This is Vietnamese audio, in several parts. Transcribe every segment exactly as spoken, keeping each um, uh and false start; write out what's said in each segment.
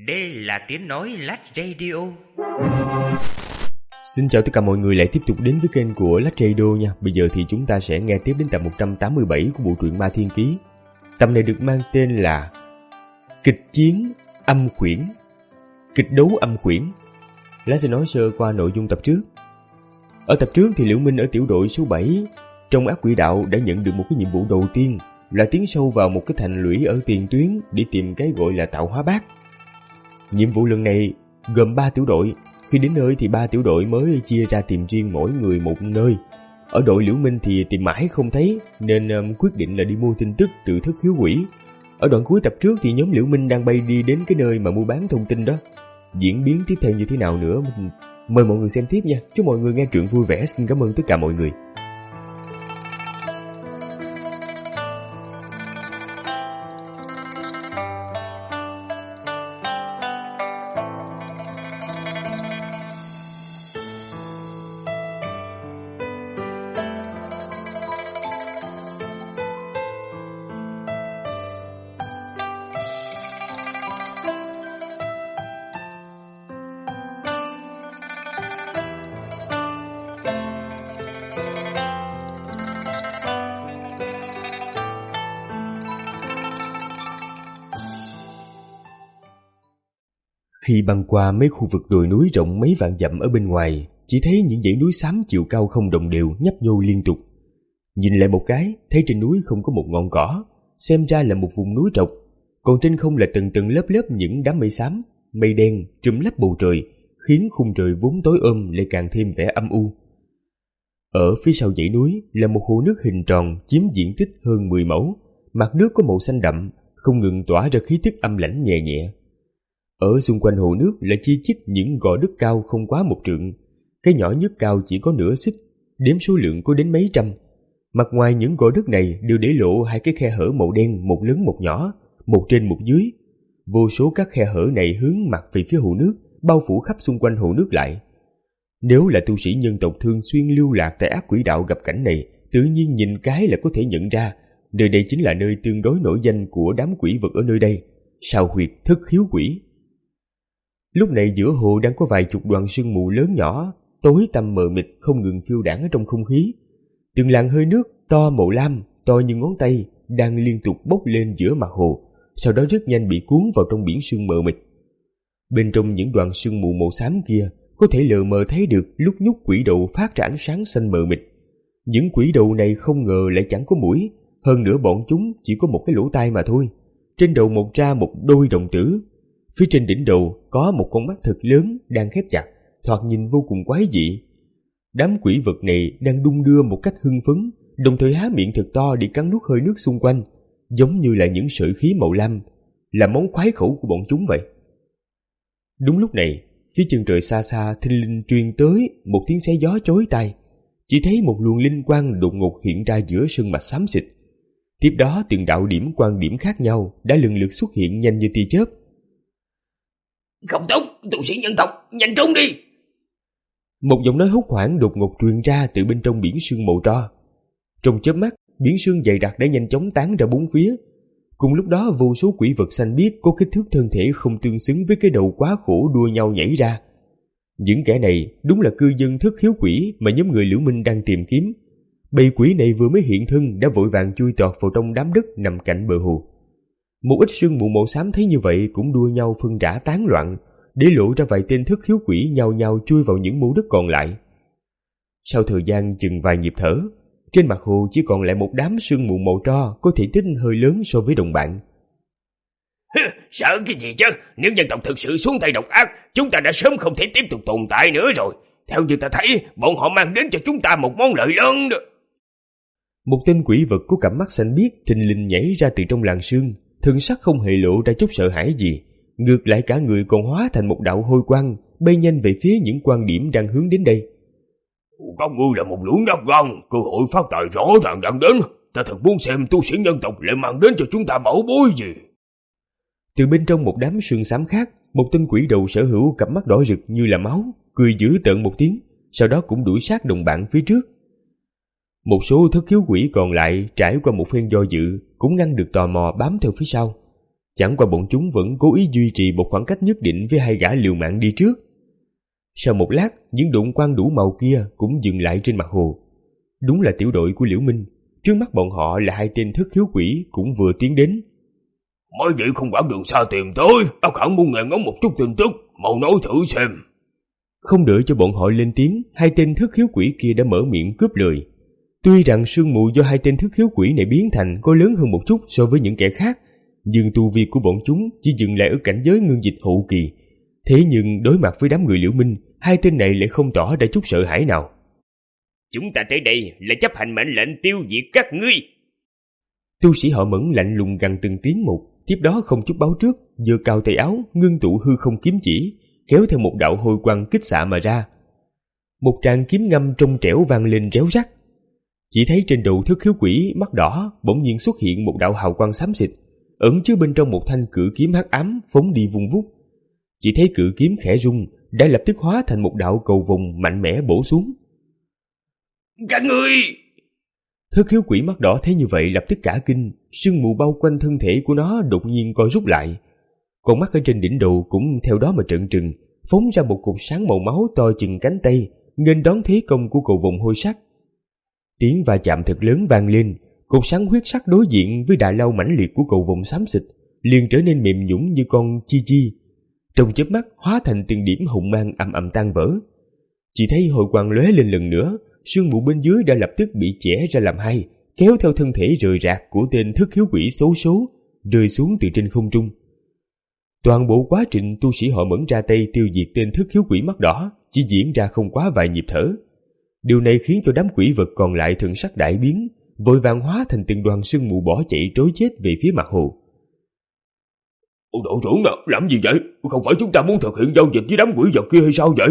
Đây là tiếng nói Lách Radio. Xin chào tất cả mọi người lại tiếp tục đến với kênh của Lách Radio nha. Bây giờ thì chúng ta sẽ nghe tiếp đến tập một trăm tám mươi bảy của bộ truyện Ma Thiên Ký. Tập này được mang tên là Kịch Chiến Âm Quyển. Kịch đấu âm quyển. Lá sẽ nói sơ qua nội dung tập trước. Ở tập trước thì Liễu Minh ở tiểu đội số bảy trong ác quỷ đạo đã nhận được một cái nhiệm vụ đầu tiên là tiến sâu vào một cái thành lũy ở tiền tuyến để tìm cái gọi là tạo hóa bát. Nhiệm vụ lần này gồm ba tiểu đội. Khi đến nơi thì ba tiểu đội mới chia ra tìm riêng mỗi người một nơi. Ở đội Liễu Minh thì tìm mãi không thấy nên um, quyết định là đi mua tin tức từ Thất Khiếu Quỷ. Ở đoạn cuối tập trước thì nhóm Liễu Minh đang bay đi đến cái nơi mà mua bán thông tin đó. Diễn biến tiếp theo như thế nào nữa mời mọi người xem tiếp nha. Chúc mọi người nghe truyện vui vẻ. Xin cảm ơn tất cả mọi người. Khi băng qua mấy khu vực đồi núi rộng mấy vạn dặm ở bên ngoài, chỉ thấy những dãy núi xám chiều cao không đồng đều nhấp nhô liên tục. Nhìn lại một cái, thấy trên núi không có một ngọn cỏ, xem ra là một vùng núi trọc, còn trên không là tầng tầng lớp lớp những đám mây xám, mây đen trùm lấp bầu trời, khiến khung trời vốn tối ôm lại càng thêm vẻ âm u. Ở phía sau dãy núi là một hồ nước hình tròn chiếm diện tích hơn mười mẫu, mặt nước có màu xanh đậm, không ngừng tỏa ra khí tức âm lãnh nhẹ nhẹ. Ở xung quanh hồ nước là chi chít những gò đất cao không quá một trượng, cái nhỏ nhất cao chỉ có nửa xích, đếm số lượng có đến mấy trăm. Mặt ngoài những gò đất này đều để lộ hai cái khe hở màu đen, một lớn một nhỏ, một trên một dưới. Vô số các khe hở này hướng mặt về phía hồ nước, bao phủ khắp xung quanh hồ nước lại. Nếu là tu sĩ nhân tộc thường xuyên lưu lạc tại ác quỷ đạo gặp cảnh này, tự nhiên nhìn cái là có thể nhận ra, nơi đây chính là nơi tương đối nổi danh của đám quỷ vật ở nơi đây, Sao Huyệt Thất Khiếu Quỷ. Lúc này giữa hồ đang có vài chục đoàn sương mù lớn nhỏ, tối tăm mờ mịt không ngừng phiêu đãng ở trong không khí. Từng làn hơi nước to màu lam, to như ngón tay, đang liên tục bốc lên giữa mặt hồ, sau đó rất nhanh bị cuốn vào trong biển sương mờ mịt. Bên trong những đoàn sương mù màu xám kia, có thể lờ mờ thấy được lúc nhúc quỷ đầu phát ra ánh sáng xanh mờ mịt. Những quỷ đầu này không ngờ lại chẳng có mũi, hơn nữa bọn chúng chỉ có một cái lỗ tai mà thôi. Trên đầu mọc ra một đôi đồng tử. Phía trên đỉnh đầu có một con mắt thật lớn đang khép chặt, thoạt nhìn vô cùng quái dị. Đám quỷ vật này đang đung đưa một cách hưng phấn, đồng thời há miệng thật to để cắn nuốt hơi nước xung quanh, giống như là những sợi khí màu lam, là món khoái khẩu của bọn chúng vậy. Đúng lúc này, phía chân trời xa xa thình lình truyền tới một tiếng xé gió chói tai. Chỉ thấy một luồng linh quang đột ngột hiện ra giữa sơn mạch xám xịt. Tiếp đó từng đạo điểm quang điểm khác nhau đã lần lượt xuất hiện nhanh như tia chớp. Không tốt, tu sĩ nhân tộc, nhanh trốn đi! Một giọng nói hốt hoảng đột ngột truyền ra từ bên trong biển sương màu tro. Trong chớp mắt, biển sương dày đặc đã nhanh chóng tán ra bốn phía. Cùng lúc đó vô số quỷ vật xanh biếc có kích thước thân thể không tương xứng với cái đầu quá khổ đua nhau nhảy ra. Những kẻ này đúng là cư dân Thất Khiếu Quỷ mà nhóm người Liễu Minh đang tìm kiếm. Bầy quỷ này vừa mới hiện thân đã vội vàng chui tọt vào trong đám đất nằm cạnh bờ hồ. Một ít sương mù màu xám thấy như vậy cũng đua nhau phân rã tán loạn, để lộ ra vài tên Thất Khiếu Quỷ nhao nhao chui vào những mô đất còn lại. Sau thời gian chừng vài nhịp thở, trên mặt hồ chỉ còn lại một đám sương mù màu tro có thể tích hơi lớn so với đồng bạn. Sợ cái gì chứ? Nếu nhân tộc thực sự xuống tay độc ác, chúng ta đã sớm không thể tiếp tục tồn tại nữa rồi. Theo như ta thấy, bọn họ mang đến cho chúng ta một món lợi lớn đó. Một tên quỷ vật có cặp mắt xanh biếc thình lình nhảy ra từ trong làn sương, thân sắc không hề lộ ra chút sợ hãi gì, ngược lại cả người còn hóa thành một đạo hôi quang, bay nhanh về phía những quan điểm đang hướng đến đây. Các ngươi là một lũ nhát gan, cơ hội phát tài rõ ràng đang đến. Ta thật muốn xem tu sĩ nhân tộc lại mang đến cho chúng ta bảo bối gì. Từ bên trong một đám sương xám khác, một tên quỷ đầu sở hữu cặp mắt đỏ rực như là máu, cười dữ tợn một tiếng, sau đó cũng đuổi sát đồng bạn phía trước. Một số Thất Khiếu Quỷ còn lại trải qua một phen do dự cũng ngăn được tò mò bám theo phía sau. Chẳng qua bọn chúng vẫn cố ý duy trì một khoảng cách nhất định với hai gã liều mạng đi trước. Sau một lát, những đụng quang đủ màu kia cũng dừng lại trên mặt hồ. Đúng là tiểu đội của Liễu Minh. Trước mắt bọn họ là hai tên thức khiếu quỷ cũng vừa tiến đến. Mấy vị không quản đường xa tìm tới, ác hẳn muốn nghe ngóng một chút tin tức, mau nói thử xem. Không đợi cho bọn họ lên tiếng, hai tên thức khiếu quỷ kia đã mở miệng cướp lời. Tuy rằng sương mù do hai tên thức khiếu quỷ này biến thành có lớn hơn một chút so với những kẻ khác, nhưng tu vi của bọn chúng chỉ dừng lại ở cảnh giới ngưng dịch hậu kỳ. Thế nhưng đối mặt với đám người Liễu Minh, hai tên này lại không tỏ ra chút sợ hãi nào. Chúng ta tới đây là chấp hành mệnh lệnh tiêu diệt các ngươi. Tu sĩ họ Mẫn lạnh lùng gằn từng tiếng một, tiếp đó không chút báo trước, giơ cao tay áo, ngưng tụ hư không kiếm chỉ, kéo theo một đạo hồi quang kích xạ mà ra. Một tràng kiếm ngâm trong trẻo vang lên réo rắt. Chỉ thấy trên đầu thức khiếu quỷ mắt đỏ bỗng nhiên xuất hiện một đạo hào quang xám xịt, ẩn chứa bên trong một thanh cự kiếm hắc ám phóng đi vung vút. Chỉ thấy cự kiếm khẽ rung, đã lập tức hóa thành một đạo cầu vồng mạnh mẽ bổ xuống. Các ngươi! Thức khiếu quỷ mắt đỏ thấy như vậy lập tức cả kinh, sương mù bao quanh thân thể của nó đột nhiên co rút lại. Con mắt ở trên đỉnh đầu cũng theo đó mà trợn trừng, phóng ra một cột sáng màu máu to chừng cánh tay, nghênh đón thế công của cầu vồng hôi sắc. Tiếng va chạm thật lớn vang lên, cột sáng huyết sắc đối diện với đà lao mãnh liệt của cầu vồng xám xịt liền trở nên mềm nhũn như con chi chi, trong chớp mắt hóa thành từng điểm hồng mang ầm ầm tan vỡ. Chỉ thấy hồi quang lóe lên lần nữa, sương mù bên dưới đã lập tức bị chẻ ra làm hai, kéo theo thân thể rời rạc của tên thức khiếu quỷ xấu số rơi xuống từ trên không trung. Toàn bộ quá trình tu sĩ họ Mẫn ra tay tiêu diệt tên thức khiếu quỷ mắt đỏ chỉ diễn ra không quá vài nhịp thở. Điều này khiến cho đám quỷ vật còn lại thần sắc đại biến, vội vàng hóa thành từng đoàn sương mù bỏ chạy trối chết về phía mặt hồ. Đội trưởng nào, làm gì vậy? Không phải chúng ta muốn thực hiện giao dịch với đám quỷ vật kia hay sao vậy?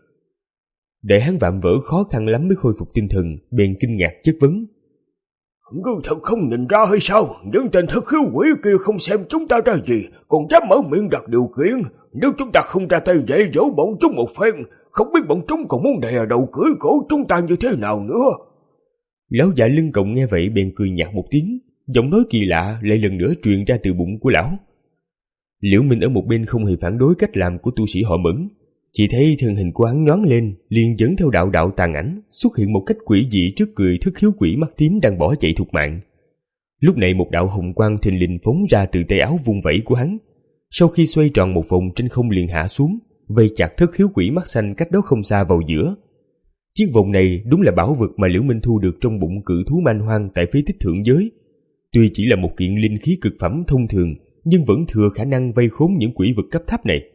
Đại hán vạm vỡ khó khăn lắm mới khôi phục tinh thần, bèn kinh ngạc chất vấn. Ngươi thật không nhìn ra hay sao? Những tên thức khiếu quỷ kia không xem chúng ta ra gì, còn dám mở miệng đặt điều kiện. Nếu chúng ta không ra tay dạy dỗ bọn chúng một phen, không biết bọn chúng còn muốn đè đầu cưỡi cổ chúng ta như thế nào nữa. Lão già lưng cộng nghe vậy bèn cười nhạt một tiếng, giọng nói kỳ lạ lại lần nữa truyền ra từ bụng của lão. Liễu Minh ở một bên không hề phản đối cách làm của tu sĩ họ Mẫn, chỉ thấy thân hình của hắn nhoáng lên, liền dẫn theo đạo đạo tàn ảnh xuất hiện một cách quỷ dị trước người thức khiếu quỷ mắt tím đang bỏ chạy thục mạng. Lúc này một đạo hồng quang thình lình phóng ra từ tay áo vung vẩy của hắn, sau khi xoay tròn một vòng trên không liền hạ xuống, vây chặt thức khiếu quỷ mắt xanh cách đó không xa vào giữa. Chiếc vòng này đúng là bảo vật mà Liễu Minh thu được trong bụng cự thú man hoang tại phế tích thượng giới. Tuy chỉ là một kiện linh khí cực phẩm thông thường, nhưng vẫn thừa khả năng vây khốn những quỷ vật cấp thấp này.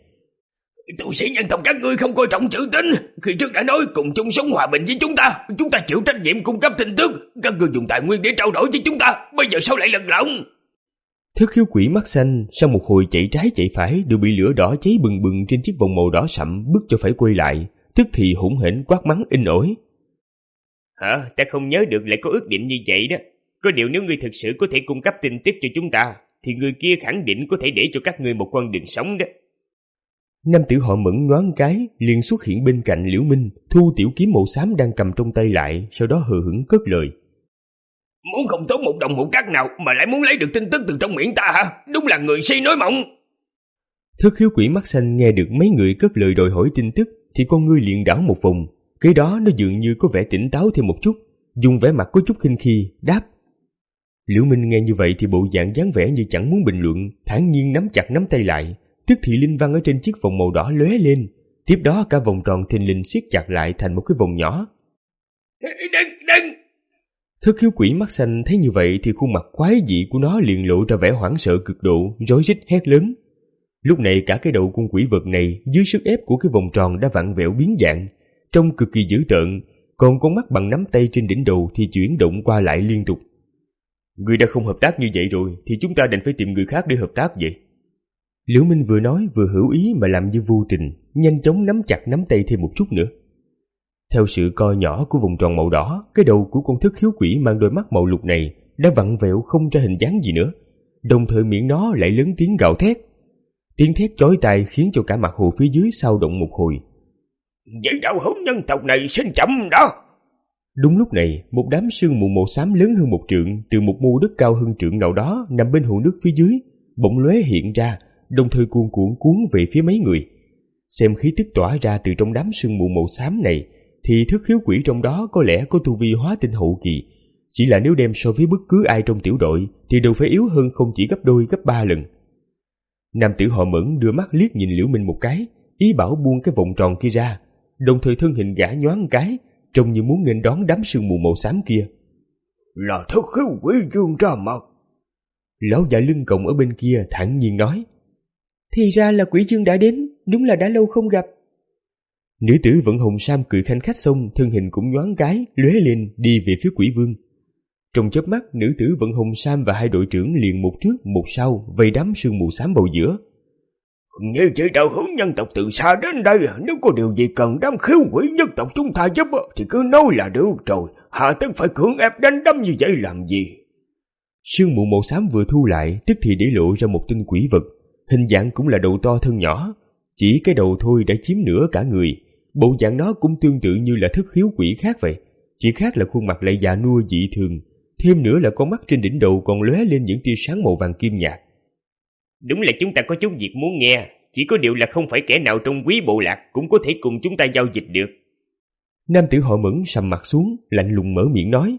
Tu sĩ nhân tộc các ngươi không coi trọng chữ tín, khi trước đã nói cùng chung sống hòa bình với chúng ta, chúng ta chịu trách nhiệm cung cấp tin tức, các ngươi dùng tài nguyên để trao đổi với chúng ta, bây giờ sao lại lật lọng? Thức khiếu quỷ mắt xanh sau một hồi chạy trái chạy phải đều bị lửa đỏ cháy bừng bừng trên chiếc vòng màu đỏ sậm bức cho phải quay lại, tức thì hỗn hển quát mắng in ỏi. Hả? Ta không nhớ được lại có ước định như vậy đó. Có điều nếu ngươi thực sự có thể cung cấp tin tức cho chúng ta, thì người kia khẳng định có thể để cho các ngươi một con đường sống đó. Nam tử họ Mẫn nhoáng cái liền xuất hiện bên cạnh Liễu Minh, thu tiểu kiếm màu xám đang cầm trong tay lại, sau đó hờ hững cất lời. Muốn không tốn một đồng một cát nào mà lại muốn lấy được tin tức từ trong miệng ta hả? Đúng là người si nói mộng. Thức khiếu quỷ mắt xanh nghe được mấy người cất lời đòi hỏi tin tức thì con ngươi liền đảo một vòng, kế đó nó dường như có vẻ tỉnh táo thêm một chút, dùng vẻ mặt có chút khinh khi đáp. Liễu Minh nghe như vậy thì bộ dạng dáng vẻ như chẳng muốn bình luận, thản nhiên nắm chặt nắm tay lại, tức thì linh văn ở trên chiếc vòng màu đỏ lóe lên, tiếp đó cả vòng tròn thình lình siết chặt lại thành một cái vòng nhỏ. Đừng, đừng! Thức khiếu quỷ mắt xanh thấy như vậy thì khuôn mặt quái dị của nó liền lộ ra vẻ hoảng sợ cực độ, rối rít hét lớn. Lúc này cả cái đầu con quỷ vật này dưới sức ép của cái vòng tròn đã vặn vẹo biến dạng, trông cực kỳ dữ tợn, còn con mắt bằng nắm tay trên đỉnh đầu thì chuyển động qua lại liên tục. Người đã không hợp tác như vậy rồi thì chúng ta đành phải tìm người khác để hợp tác vậy. Liễu Minh vừa nói vừa hữu ý mà làm như vô tình, nhanh chóng nắm chặt nắm tay thêm một chút nữa. Theo sự co nhỏ của vùng tròn màu đỏ, cái đầu của con thức khiếu quỷ mang đôi mắt màu lục này đã vặn vẹo không ra hình dáng gì nữa, đồng thời miệng nó lại lớn tiếng gào thét. Tiếng thét chói tai khiến cho cả mặt hồ phía dưới xao động một hồi. Vậy đạo hữu nhân tộc này xin chậm đó. Đúng lúc này, một đám sương mù màu xám lớn hơn một trượng từ một mô đất cao hơn trượng nào đó nằm bên hồ nước phía dưới, bỗng lóe hiện ra, đồng thời cuồn cuộn cuốn về phía mấy người. Xem khí tức tỏa ra từ trong đám sương mù màu xám này, thì thức khiếu quỷ trong đó có lẽ có tu vi hóa tinh hậu kỳ. Chỉ là nếu đem so với bất cứ ai trong tiểu đội thì đều phải yếu hơn không chỉ gấp đôi gấp ba lần. Nam tử họ Mẫn đưa mắt liếc nhìn Liễu Minh một cái, ý bảo buông cái vòng tròn kia ra, đồng thời thân hình gã nhoáng cái, trông như muốn nghênh đón đám sương mù màu xám kia. Là thức khiếu quỷ dương ra mặt. Lão già lưng còng ở bên kia thản nhiên nói. Thì ra là quỷ dương đã đến, đúng là đã lâu không gặp. Nữ tử vận hồng sam cười khanh khách xong, thân hình cũng nhoáng cái, lóe lên đi về phía quỷ vương. Trong chớp mắt, nữ tử vận hồng sam và hai đội trưởng liền một trước một sau vây đám sương mù xám vào giữa. Như chị đạo hữu nhân tộc từ xa đến đây, nếu có điều gì cần đám khiếu quỷ nhân tộc chúng ta giúp thì cứ nói là được rồi, hạ tất phải cưỡng ép đánh đấm như vậy làm gì? Sương mù màu xám vừa thu lại, tức thì để lộ ra một tinh quỷ vật, hình dạng cũng là đầu to thân nhỏ, chỉ cái đầu thôi đã chiếm nửa cả người. Bộ dạng nó cũng tương tự như là thức khiếu quỷ khác vậy, chỉ khác là khuôn mặt lại già nua dị thường, thêm nữa là con mắt trên đỉnh đầu còn lóe lên những tia sáng màu vàng kim nhạt. Đúng là chúng ta có chút việc muốn nghe, chỉ có điều là không phải kẻ nào trong quý bộ lạc cũng có thể cùng chúng ta giao dịch được. Nam tử họ Mẫn sầm mặt xuống, lạnh lùng mở miệng nói.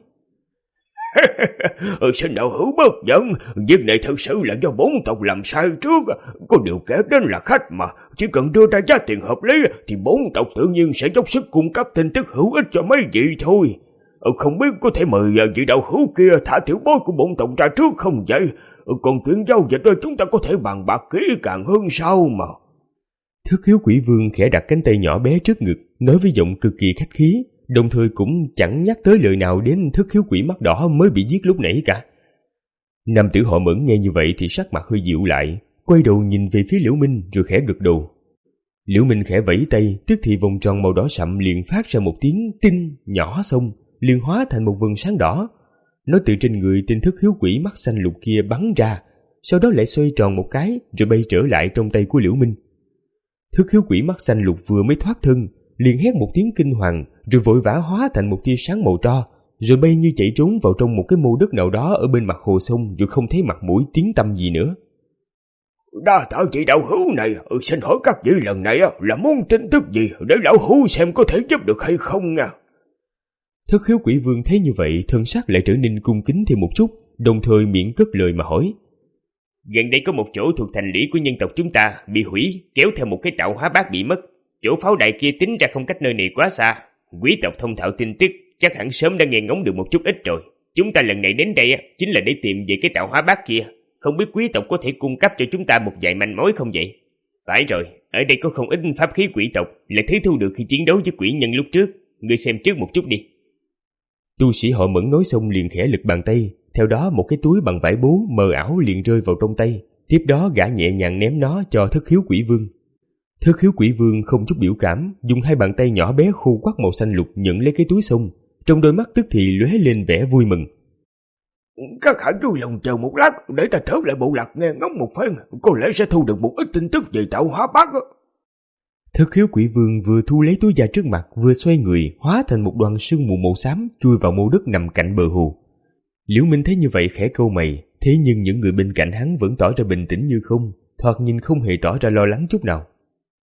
Xin đạo hữu bớt giận, việc này thật sự là do bốn tộc làm sai trước. Có điều kể đến là khách mà, chỉ cần đưa ra giá tiền hợp lý thì bốn tộc tự nhiên sẽ dốc sức cung cấp tin tức hữu ích cho mấy vị thôi. Không biết có thể mời vị đạo hữu kia thả tiểu bối của bốn tộc ra trước không vậy? Còn chuyện giao dịch đó chúng ta có thể bàn bạc kỹ càng hơn sau mà. Thức khiếu quỷ vương khẽ đặt cánh tay nhỏ bé trước ngực, nói với giọng cực kỳ khách khí, đồng thời cũng chẳng nhắc tới lời nào đến thức khiếu quỷ mắt đỏ mới bị giết lúc nãy cả. Nam tử họ Mẫn nghe như vậy thì sắc mặt hơi dịu lại, quay đầu nhìn về phía Liễu Minh rồi khẽ gật đầu. Liễu Minh khẽ vẫy tay, tức thì vòng tròn màu đỏ sậm liền phát ra một tiếng tinh nhỏ xong, liền hóa thành một vầng sáng đỏ. Nó từ trên người tên thức khiếu quỷ mắt xanh lục kia bắn ra, sau đó lại xoay tròn một cái rồi bay trở lại trong tay của Liễu Minh. Thức khiếu quỷ mắt xanh lục vừa mới thoát thân, liền hét một tiếng kinh hoàng, rồi vội vã hóa thành một tia sáng màu tro, rồi bay như chạy trốn vào trong một cái mô đất nào đó ở bên mặt hồ sông, rồi không thấy mặt mũi tiếng tăm gì nữa. Đa tạ chị đạo hữu này, ừ, xin hỏi các vị lần này là muốn tin tức gì để lão hữu xem có thể giúp được hay không nha. Thức khiếu quỷ vương thấy như vậy, thân sắc lại trở nên cung kính thêm một chút, đồng thời miệng cất lời mà hỏi. Gần đây có một chỗ thuộc thành lũy của nhân tộc chúng ta bị hủy, kéo theo một cái tạo hóa bát bị mất. Chỗ pháo đài kia tính ra không cách nơi này quá xa. Quý tộc thông thạo tin tức chắc hẳn sớm đã nghe ngóng được một chút ít rồi. Chúng ta lần này đến đây chính là để tìm về cái tạo hóa bát kia. Không biết quý tộc có thể cung cấp cho chúng ta một vài manh mối không vậy? Phải rồi, ở đây có không ít pháp khí quỷ tộc là thứ thu được khi chiến đấu với quỷ nhân lúc trước. Ngươi xem trước một chút đi. Tu sĩ họ Mẫn nói xong liền khẽ lực bàn tay, theo đó một cái túi bằng vải bố mờ ảo liền rơi vào trong tay. Tiếp đó gã nhẹ nhàng ném nó cho thức khiếu quỷ vương. Thức khiếu quỷ vương không chút biểu cảm, dùng hai bàn tay nhỏ bé khô quắc màu xanh lục nhận lấy cái túi xong, trong đôi mắt tức thì lóe lên vẻ vui mừng. Các hạ vui lòng chờ một lát, để ta trở lại bộ lạc nghe ngóng một phen, có lẽ sẽ thu được một ít tin tức về tạo hóa bát. Thức khiếu quỷ vương vừa thu lấy túi da trước mặt, vừa xoay người hóa thành một đoàn sương mù màu xám chui vào mô đất nằm cạnh bờ hồ. Liễu Minh thấy như vậy khẽ cau mày, thế nhưng những người bên cạnh hắn vẫn tỏ ra bình tĩnh như không, thoạt nhìn không hề tỏ ra lo lắng chút nào.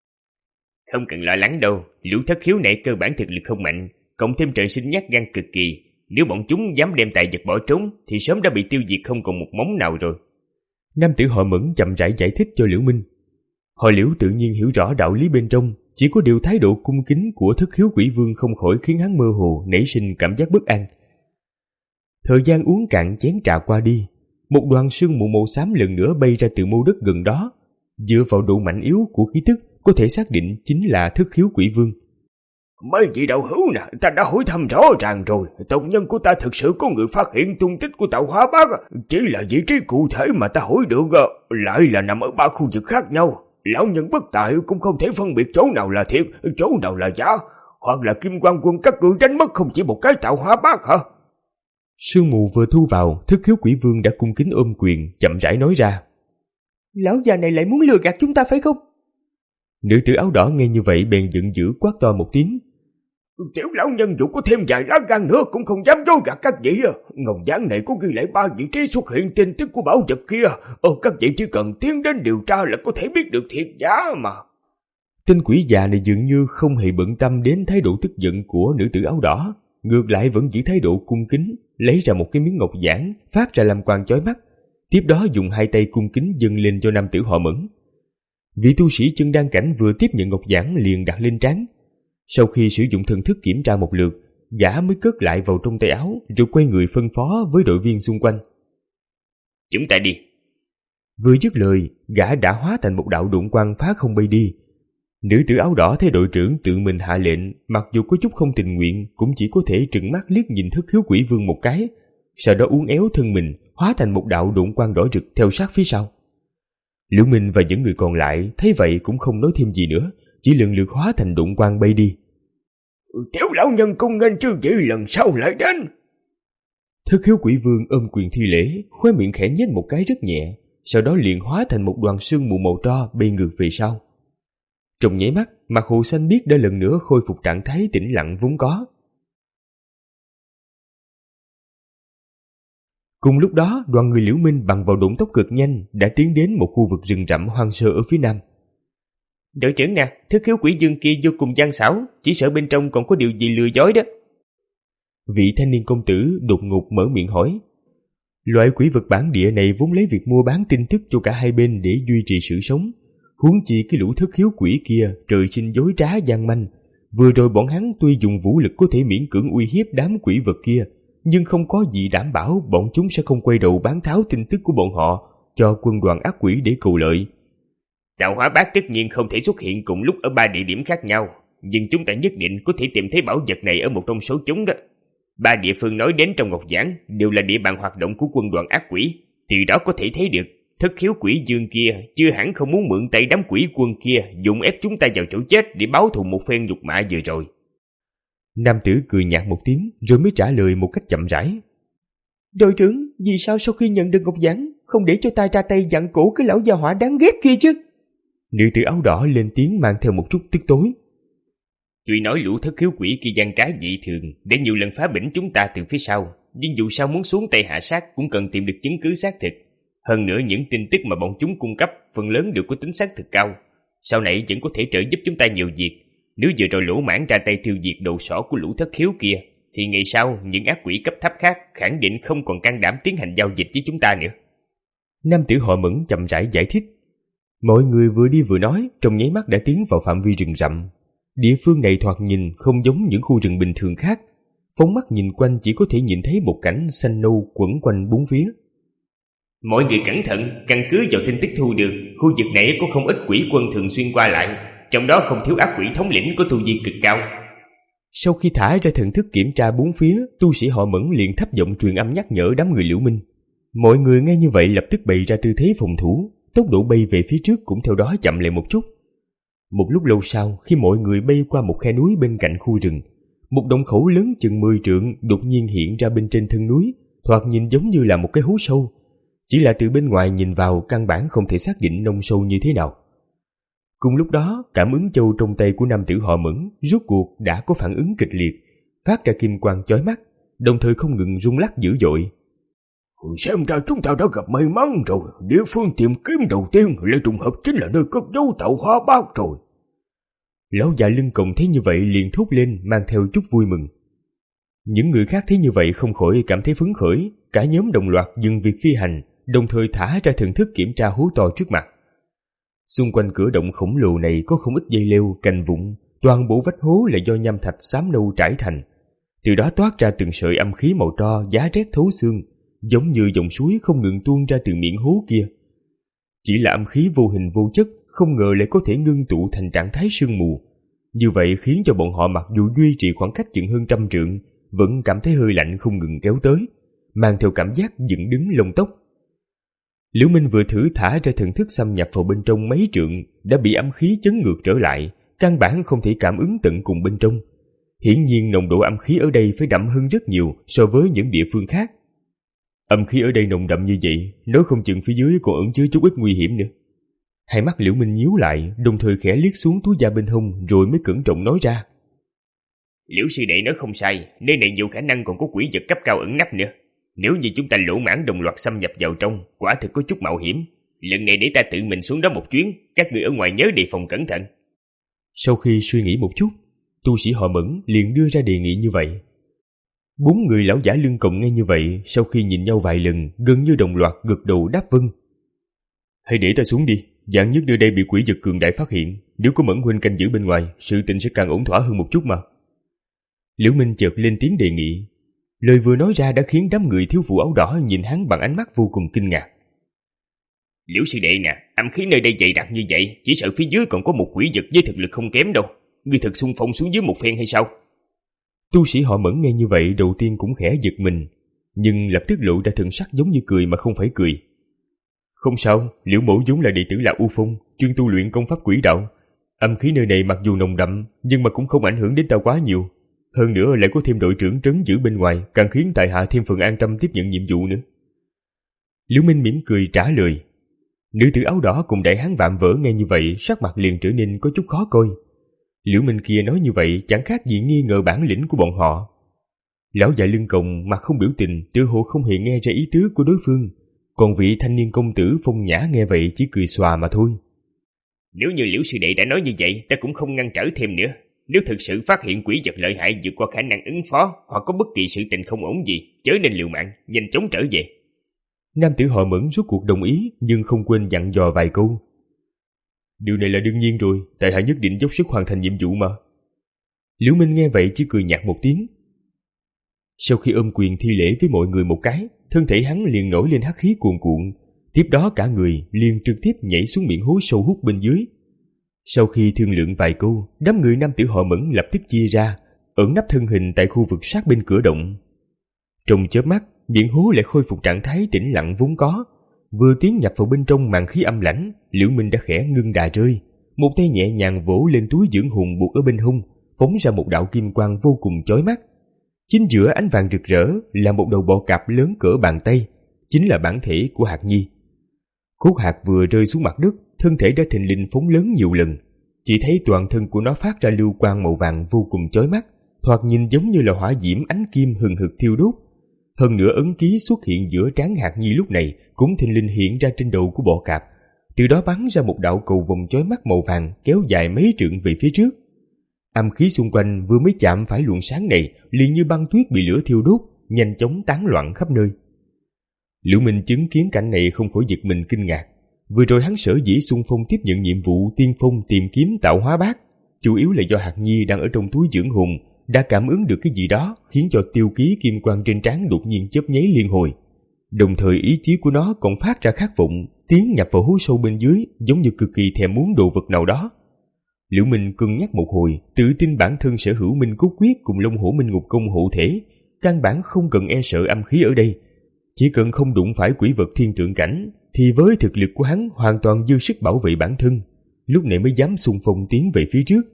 Không cần lo lắng đâu, lũ thất khiếu này cơ bản thực lực không mạnh, cộng thêm trời sinh nhát gan cực kỳ, nếu bọn chúng dám đem tài vật bỏ trốn thì sớm đã bị tiêu diệt không còn một móng nào rồi. Nam tử họ Mẫn chậm rãi giải thích cho Liễu Minh. Họ Liễu tự nhiên hiểu rõ đạo lý bên trong, chỉ có điều thái độ cung kính của thức khiếu quỷ vương không khỏi khiến hắn mơ hồ nảy sinh cảm giác bất an. Thời gian uống cạn chén trà qua đi, một đoàn sương mù màu xám lần nữa bay ra từ mô đất gần đó. Dựa vào độ mạnh yếu của khí tức, có thể xác định chính là thức khiếu quỷ vương. Mấy vị đạo hữu nè, ta đã hỏi thăm rõ ràng rồi, tộc nhân của ta thực sự có người phát hiện tung tích của tạo hóa bát, chỉ là vị trí cụ thể mà ta hỏi được lại là nằm ở ba khu vực khác nhau. Lão nhân bất tại cũng không thể phân biệt chỗ nào là thiệt, chỗ nào là giả, hoặc là Kim Quan Quân các ngươi đánh mất không chỉ một cái tạo hóa bát hả? Sương mù vừa thu vào, thức khiếu quỷ vương đã cung kính ôm quyền, chậm rãi nói ra. Lão già này lại muốn lừa gạt chúng ta phải không? Nữ tử áo đỏ nghe như vậy bèn giận dữ quát to một tiếng. Tiểu lão nhân dù có thêm vài lá gan nữa cũng không dám dối gạt các vị. Ngọc giảng này có ghi lại ba vị trí xuất hiện tin tức của bảo vật kia. Ờ, các vị chỉ cần tiến đến điều tra là có thể biết được thiệt giả mà. Tên quỷ già này dường như không hề bận tâm đến thái độ tức giận của nữ tử áo đỏ, ngược lại vẫn giữ thái độ cung kính, lấy ra một cái miếng ngọc giản phát ra làm quang chói mắt, tiếp đó dùng hai tay cung kính dâng lên cho nam tử họ Mẫn. Vị tu sĩ chân đan cảnh vừa tiếp nhận ngọc giản liền đặt lên trán. Sau khi sử dụng thần thức kiểm tra một lượt, gã mới cất lại vào trong tay áo rồi quay người phân phó với đội viên xung quanh. Chúng ta đi. Vừa dứt lời, gã đã hóa thành một đạo độn quang phá không bay đi. Nữ tử áo đỏ thấy đội trưởng tự mình hạ lệnh, mặc dù có chút không tình nguyện, cũng chỉ có thể trừng mắt liếc nhìn Thất Khiếu Quỷ Vương một cái, sau đó uốn éo thân mình, hóa thành một đạo độn quang đỏ rực theo sát phía sau. Liễu Minh và những người còn lại thấy vậy cũng không nói thêm gì nữa, chỉ lần lượt hóa thành độn quang bay đi. Tiểu lão nhân cung nghênh chư vị lần sau lại đến. Thất Khiếu Quỷ Vương ôm quyền thi lễ, khóe miệng khẽ nhếch một cái rất nhẹ, sau đó liền hóa thành một đoàn sương mù màu tro bay ngược về sau. Trong nháy mắt, mặt hồ xanh biếc đã lần nữa khôi phục trạng thái tĩnh lặng vốn có. Cùng lúc đó, đoàn người Liễu Minh bằng vào độn tốc cực nhanh đã tiến đến một khu vực rừng rậm hoang sơ ở phía nam. Đội trưởng nè, Thất Khiếu Quỷ Dương kia vô cùng gian xảo, chỉ sợ bên trong còn có điều gì lừa dối đó. Vị thanh niên công tử đột ngột mở miệng hỏi. Loại quỷ vật bản địa này vốn lấy việc mua bán tin tức cho cả hai bên để duy trì sự sống. Huống chi cái lũ thất khiếu quỷ kia trời sinh dối trá gian manh. Vừa rồi bọn hắn tuy dùng vũ lực có thể miễn cưỡng uy hiếp đám quỷ vật kia, nhưng không có gì đảm bảo bọn chúng sẽ không quay đầu bán tháo tin tức của bọn họ cho quân đoàn ác quỷ để cầu lợi. Tạo hóa bát tất nhiên không thể xuất hiện cùng lúc ở ba địa điểm khác nhau, nhưng chúng ta nhất định có thể tìm thấy bảo vật này ở một trong số chúng đó. Ba địa phương nói đến trong ngọc giảng đều là địa bàn hoạt động của quân đoàn ác quỷ, từ đó có thể thấy được Thất Khiếu Quỷ Dương kia chưa hẳn không muốn mượn tay đám quỷ quân kia dùng ép chúng ta vào chỗ chết để báo thù một phen nhục mạ vừa rồi. Nam tử cười nhạt một tiếng rồi mới trả lời một cách chậm rãi. Đội trưởng, vì sao sau khi nhận được ngọc giản không để cho ta ra tay dặn cổ cái lão gia hỏa đáng ghét kia chứ? Nữ tử áo đỏ lên tiếng mang theo một chút tức tối. Tuy nói lũ thất khiếu quỷ kia gian trá dị thường để nhiều lần phá bỉnh chúng ta từ phía sau, nhưng dù sao muốn xuống tay hạ sát cũng cần tìm được chứng cứ xác thực. Hơn nữa những tin tức mà bọn chúng cung cấp phần lớn đều có tính xác thực cao. Sau này vẫn có thể trợ giúp chúng ta nhiều việc. Nếu vừa rồi lỗ mãn ra tay tiêu diệt đầu sỏ của lũ thất khiếu kia, thì ngày sau những ác quỷ cấp thấp khác khẳng định không còn can đảm tiến hành giao dịch với chúng ta nữa. Nam tử họ Mẫn chậm rãi giải thích. Mọi người vừa đi vừa nói, trong nháy mắt đã tiến vào phạm vi rừng rậm. Địa phương này thoạt nhìn không giống những khu rừng bình thường khác. Phóng mắt nhìn quanh chỉ có thể nhìn thấy một cảnh xanh nâu quẩn quanh bốn phía. Mọi người cẩn thận, căn cứ vào tin tức thu được, khu vực này có không ít quỷ quân thường xuyên qua lại, trong đó không thiếu ác quỷ thống lĩnh có tu vi cực cao. Sau khi thả ra thần thức kiểm tra bốn phía, tu sĩ họ Mẫn liền thấp giọng truyền âm nhắc nhở đám người Liễu Minh. Mọi người nghe như vậy lập tức bày ra tư thế phòng thủ, tốc độ bay về phía trước cũng theo đó chậm lại một chút. Một lúc lâu sau, khi mọi người bay qua một khe núi bên cạnh khu rừng, một động khẩu lớn chừng mười trượng đột nhiên hiện ra bên trên thân núi, thoạt nhìn giống như là một cái hố sâu. Chỉ là từ bên ngoài nhìn vào căn bản không thể xác định nông sâu như thế nào. Cùng lúc đó, cảm ứng châu trong tay của nam tử họ Mẫn rốt cuộc đã có phản ứng kịch liệt, phát ra kim quang chói mắt, đồng thời không ngừng rung lắc dữ dội. Xem ra chúng ta đã gặp may mắn rồi, địa phương tìm kiếm đầu tiên lại trùng hợp chính là nơi cất giấu tạo hóa bát rồi. Lão già lưng còng thấy như vậy liền thốt lên mang theo chút vui mừng. Những người khác thấy như vậy không khỏi cảm thấy phấn khởi, cả nhóm đồng loạt dừng việc phi hành, đồng thời thả ra thần thức kiểm tra hố to trước mặt. Xung quanh cửa động khổng lồ này có không ít dây leo, cành vụn, toàn bộ vách hố là do nham thạch xám nâu trải thành. Từ đó toát ra từng sợi âm khí màu tro giá rét thấu xương, giống như dòng suối không ngừng tuôn ra từ miệng hố kia. Chỉ là âm khí vô hình vô chất, không ngờ lại có thể ngưng tụ thành trạng thái sương mù. Như vậy khiến cho bọn họ mặc dù duy trì khoảng cách chừng hơn trăm trượng, vẫn cảm thấy hơi lạnh không ngừng kéo tới, mang theo cảm giác dựng đứng lông tóc. Liễu Minh vừa thử thả ra thần thức xâm nhập vào bên trong mấy trượng, đã bị âm khí chấn ngược trở lại, căn bản không thể cảm ứng tận cùng bên trong. Hiển nhiên nồng độ âm khí ở đây phải đậm hơn rất nhiều so với những địa phương khác. Âm khí ở đây nồng đậm như vậy, nếu không chừng phía dưới còn ẩn chứa chút ít nguy hiểm nữa. Hai mắt Liễu Minh nhíu lại, đồng thời khẽ liếc xuống túi da bên hông rồi mới cẩn trọng nói ra. Liễu sư đệ nói không sai, nơi này nhiều khả năng còn có quỷ vật cấp cao ẩn nấp nữa. Nếu như chúng ta lỗ mãng đồng loạt xâm nhập vào trong, quả thực có chút mạo hiểm. Lần này để ta tự mình xuống đó một chuyến, các người ở ngoài nhớ đề phòng cẩn thận. Sau khi suy nghĩ một chút, tu sĩ họ Mẫn liền đưa ra đề nghị như vậy. Bốn người lão giả lưng còng nghe như vậy, sau khi nhìn nhau vài lần, gần như đồng loạt gật đầu đáp vâng. Hãy để ta xuống đi, vạn nhất nơi đây bị quỷ vật cường đại phát hiện, nếu có Mẫn huynh canh giữ bên ngoài, sự tình sẽ càng ổn thỏa hơn một chút mà. Liễu Minh chợt lên tiếng đề nghị. Lời vừa nói ra đã khiến đám người thiếu phụ áo đỏ nhìn hắn bằng ánh mắt vô cùng kinh ngạc. Liễu sư đệ nè, âm khí nơi đây dày đặc như vậy, chỉ sợ phía dưới còn có một quỷ vật với thực lực không kém đâu. Ngươi thực xung phong xuống dưới một phen hay sao? Tu sĩ họ Mẫn nghe như vậy đầu tiên cũng khẽ giật mình, nhưng lập tức lộ ra thần sắc giống như cười mà không phải cười. Không sao, Liễu mẫu vốn là đệ tử Lạc U Phong, chuyên tu luyện công pháp quỷ đạo. Âm khí nơi này mặc dù nồng đậm, nhưng mà cũng không ảnh hưởng đến ta quá nhiều. Hơn nữa lại có thêm đội trưởng trấn giữ bên ngoài, càng khiến tại hạ thêm phần an tâm tiếp nhận nhiệm vụ nữa. Liễu Minh mỉm cười trả lời. Nữ tử áo đỏ cùng đại hán vạm vỡ nghe như vậy, sắc mặt liền trở nên có chút khó coi. Liễu Minh kia nói như vậy chẳng khác gì nghi ngờ bản lĩnh của bọn họ. Lão già lưng còng mặt không biểu tình, tựa hồ không hề nghe ra ý tứ của đối phương. Còn vị thanh niên công tử phong nhã nghe vậy chỉ cười xòa mà thôi. Nếu như Liễu sư đệ đã nói như vậy, ta cũng không ngăn trở thêm nữa. Nếu thực sự phát hiện quỷ vật lợi hại vượt qua khả năng ứng phó, hoặc có bất kỳ sự tình không ổn gì, chớ nên liều mạng, nhanh chóng trở về. Nam tử họ Mẫn rốt cuộc đồng ý, nhưng không quên dặn dò vài câu. Điều này là đương nhiên rồi, tại hạ nhất định dốc sức hoàn thành nhiệm vụ mà. Liễu Minh nghe vậy chỉ cười nhạt một tiếng. Sau khi ôm quyền thi lễ với mọi người một cái, thân thể hắn liền nổi lên hắc khí cuồn cuộn, tiếp đó cả người liền trực tiếp nhảy xuống miệng hố sâu hút bên dưới. Sau khi thương lượng vài câu, đám người nam tử họ Mẫn lập tức chia ra, ẩn nấp thân hình tại khu vực sát bên cửa động. Trong chớp mắt, miệng hố lại khôi phục trạng thái tĩnh lặng vốn có. Vừa tiến nhập vào bên trong màn khí âm lãnh, Liễu Minh đã khẽ ngưng đà rơi, một tay nhẹ nhàng vỗ lên túi dưỡng hồn buộc ở bên hông, phóng ra một đạo kim quang vô cùng chói mắt. Chính giữa ánh vàng rực rỡ là một đầu bọ cạp lớn cỡ bàn tay, chính là bản thể của hạt nhi. Cốt hạt vừa rơi xuống mặt đất, thân thể đã thình lình phóng lớn nhiều lần, chỉ thấy toàn thân của nó phát ra lưu quang màu vàng vô cùng chói mắt, thoạt nhìn giống như là hỏa diễm ánh kim hừng hực thiêu đốt. Hơn nữa ấn ký xuất hiện giữa trán hạt nhi lúc này cũng thình lình hiện ra trên đầu của bọ cạp, từ đó bắn ra một đạo cầu vòng chói mắt màu vàng kéo dài mấy trượng về phía trước. Âm khí xung quanh vừa mới chạm phải luồng sáng này liền như băng tuyết bị lửa thiêu đốt, nhanh chóng tán loạn khắp nơi. Liễu Minh chứng kiến cảnh này không khỏi giật mình kinh ngạc. Vừa rồi hắn sở dĩ xung phong tiếp nhận nhiệm vụ tiên phong tìm kiếm tạo hóa bát, chủ yếu là do hạt nhi đang ở trong túi dưỡng hồn đã cảm ứng được cái gì đó khiến cho tiêu ký kim quang trên trán đột nhiên chớp nháy liên hồi. Đồng thời ý chí của nó còn phát ra khát vọng tiến nhập vào hố sâu bên dưới, giống như cực kỳ thèm muốn đồ vật nào đó. Liễu Minh cân nhắc một hồi, tự tin bản thân sở hữu minh cốt quyết cùng Long Hổ Minh Ngục Công hộ thể, căn bản không cần e sợ âm khí ở đây. Chỉ cần không đụng phải quỷ vật thiên tượng cảnh, thì với thực lực của hắn hoàn toàn dư sức bảo vệ bản thân, lúc này mới dám xung phong tiến về phía trước.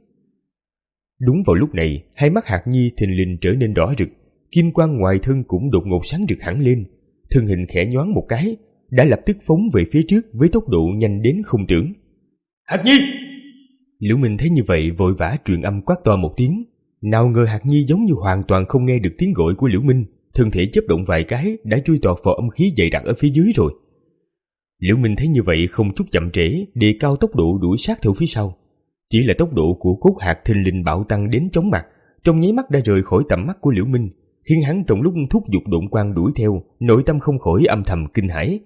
Đúng vào lúc này, hai mắt hạt nhi thình lình trở nên đỏ rực, kim quang ngoài thân cũng đột ngột sáng rực hẳn lên, thân hình khẽ nhoáng một cái, đã lập tức phóng về phía trước với tốc độ nhanh đến không tưởng. Hạt nhi! Liễu Minh thấy như vậy vội vã truyền âm quát to một tiếng. Nào ngờ hạt nhi giống như hoàn toàn không nghe được tiếng gọi của Liễu Minh, thân thể chớp động vài cái đã chui tọt vào âm khí dày đặc ở phía dưới rồi. Liễu Minh thấy như vậy không chút chậm trễ, đề cao tốc độ đuổi sát theo phía sau. Chỉ là tốc độ của cốt hạt thình lình bạo tăng đến chóng mặt, trong nháy mắt đã rời khỏi tầm mắt của Liễu Minh, khiến hắn trong lúc thúc giục độn quang đuổi theo, nội tâm không khỏi âm thầm kinh hãi.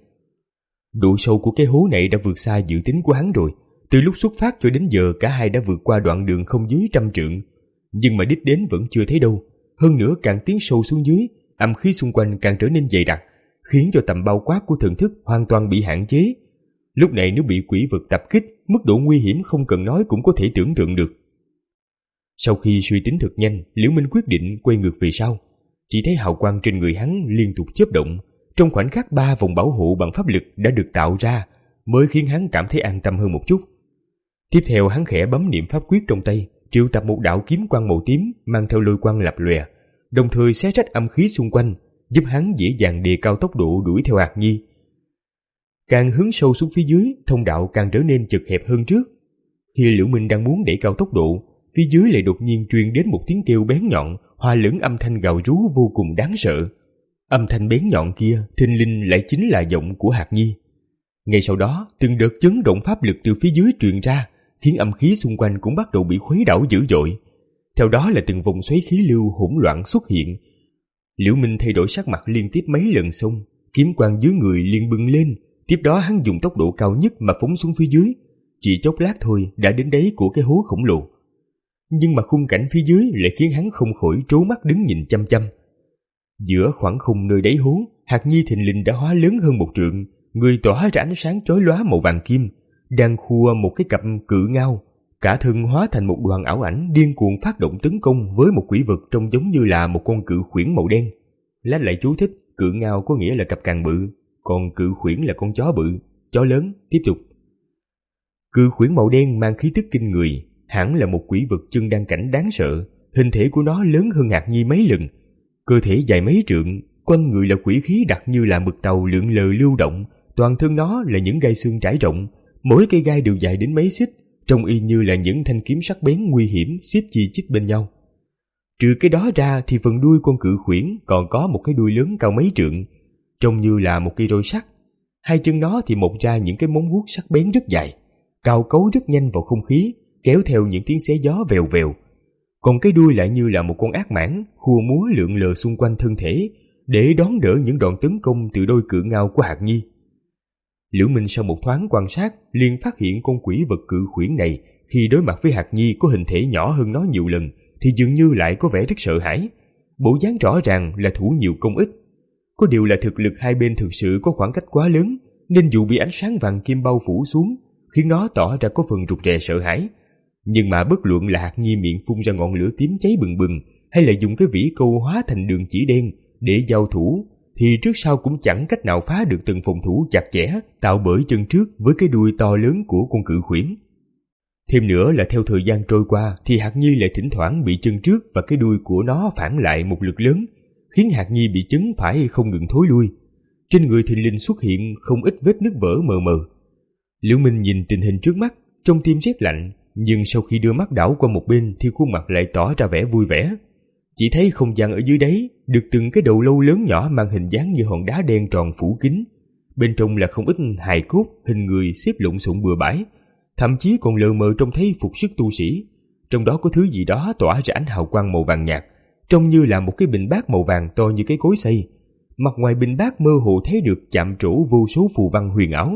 Độ sâu của cái hố này đã vượt xa dự tính của hắn rồi. Từ lúc xuất phát cho đến giờ cả hai đã vượt qua đoạn đường không dưới trăm trượng, nhưng mà đích đến vẫn chưa thấy đâu. Hơn nữa càng tiến sâu xuống dưới, âm khí xung quanh càng trở nên dày đặc, khiến cho tầm bao quát của thần thức hoàn toàn bị hạn chế. Lúc này nếu bị quỷ vật tập kích, mức độ nguy hiểm không cần nói cũng có thể tưởng tượng được. Sau khi suy tính thật nhanh, Liễu Minh quyết định quay ngược về sau. Chỉ thấy hào quang trên người hắn liên tục chớp động, trong khoảnh khắc ba vòng bảo hộ bằng pháp lực đã được tạo ra, mới khiến hắn cảm thấy an tâm hơn một chút. Tiếp theo hắn khẽ bấm niệm pháp quyết trong tay, triệu tập một đạo kiếm quang màu tím mang theo lôi quang lập lòe, đồng thời xé rách âm khí xung quanh, giúp hắn dễ dàng đề cao tốc độ đuổi theo hạt nhi. Càng hướng sâu xuống phía dưới, thông đạo càng trở nên chật hẹp hơn trước. Khi Liễu Minh đang muốn đẩy cao tốc độ, phía dưới lại đột nhiên truyền đến một tiếng kêu bén nhọn, hòa lẫn âm thanh gào rú vô cùng đáng sợ. Âm thanh bén nhọn kia thình lình lại chính là giọng của Hạc Nhi. Ngay sau đó, từng đợt chấn động pháp lực từ phía dưới truyền ra, khiến âm khí xung quanh cũng bắt đầu bị khuấy đảo dữ dội. Theo đó là từng vòng xoáy khí lưu hỗn loạn xuất hiện. Liễu Minh thay đổi sắc mặt liên tiếp mấy lần xong, kiếm quang dưới người liền bừng lên. Tiếp đó hắn dùng tốc độ cao nhất mà phóng xuống phía dưới, chỉ chốc lát thôi đã đến đáy của cái hố khổng lồ. Nhưng mà khung cảnh phía dưới lại khiến hắn không khỏi trố mắt đứng nhìn chăm chăm. Giữa khoảng không nơi đáy hố, Hạc Nhi thình lình đã hóa lớn hơn một trượng, người tỏa ra ánh sáng chói lóa màu vàng kim, đang khua một cái cặp cự ngao, cả thân hóa thành một đoàn ảo ảnh điên cuồng phát động tấn công với một quỷ vật trông giống như là một con cự khuyển màu đen. Lát lại chú thích, cự ngao có nghĩa là cặp càng bự, còn cự khuyển là con chó bự, chó lớn. Tiếp tục. Cự khuyển màu đen mang khí tức kinh người, hẳn là một quỷ vật chân đan cảnh đáng sợ. Hình thể của nó lớn hơn Hạc Nhi mấy lần, cơ thể dài mấy trượng, quanh người là quỷ khí đặc như là mực tàu lượn lờ lưu động, toàn thân nó là những gai xương trải rộng, mỗi cây gai đều dài đến mấy xích, trông y như là những thanh kiếm sắc bén nguy hiểm xếp chi chít bên nhau. Trừ cái đó ra thì phần đuôi con cự khuyển còn có một cái đuôi lớn cao mấy trượng, trông như là một cây roi sắt. Hai chân nó thì mọc ra những cái móng vuốt sắc bén rất dài, cào cấu rất nhanh vào không khí, kéo theo những tiếng xé gió vèo vèo. Còn cái đuôi lại như là một con ác mãng khua múa lượn lờ xung quanh thân thể để đón đỡ những đòn tấn công từ đôi cự ngao của Hạc Nhi. Liễu Minh sau một thoáng quan sát liền phát hiện con quỷ vật cự khuyển này khi đối mặt với Hạc Nhi có hình thể nhỏ hơn nó nhiều lần thì dường như lại có vẻ rất sợ hãi. Bộ dáng rõ ràng là thủ nhiều công ít. Có điều là thực lực hai bên thực sự có khoảng cách quá lớn, nên dù bị ánh sáng vàng kim bao phủ xuống khiến nó tỏ ra có phần rụt rè sợ hãi. Nhưng mà bất luận là Hạc Nhi miệng phun ra ngọn lửa tím cháy bừng bừng hay là dùng cái vĩ câu hóa thành đường chỉ đen để giao thủ, thì trước sau cũng chẳng cách nào phá được từng phòng thủ chặt chẽ tạo bởi chân trước với cái đuôi to lớn của con cự khuyển. Thêm nữa là theo thời gian trôi qua thì Hạc Nhi lại thỉnh thoảng bị chân trước và cái đuôi của nó phản lại một lực lớn, khiến Hạc Nhi bị chấn phải không ngừng thối lui. Trên người thình lình xuất hiện không ít vết nứt vỡ mờ mờ. Liễu Minh nhìn tình hình trước mắt, trong tim rét lạnh, nhưng sau khi đưa mắt đảo qua một bên thì khuôn mặt lại tỏ ra vẻ vui vẻ. Chỉ thấy không gian ở dưới đáy được từng cái đầu lâu lớn nhỏ mang hình dáng như hòn đá đen tròn phủ kín. Bên trong là không ít hài cốt, hình người xếp lộn xộn bừa bãi, thậm chí còn lờ mờ trông thấy phục sức tu sĩ. Trong đó có thứ gì đó tỏa ra ánh hào quang màu vàng nhạt, trông như là một cái bình bát màu vàng to như cái cối xay. Mặt ngoài bình bát mơ hồ thấy được chạm trổ vô số phù văn huyền ảo.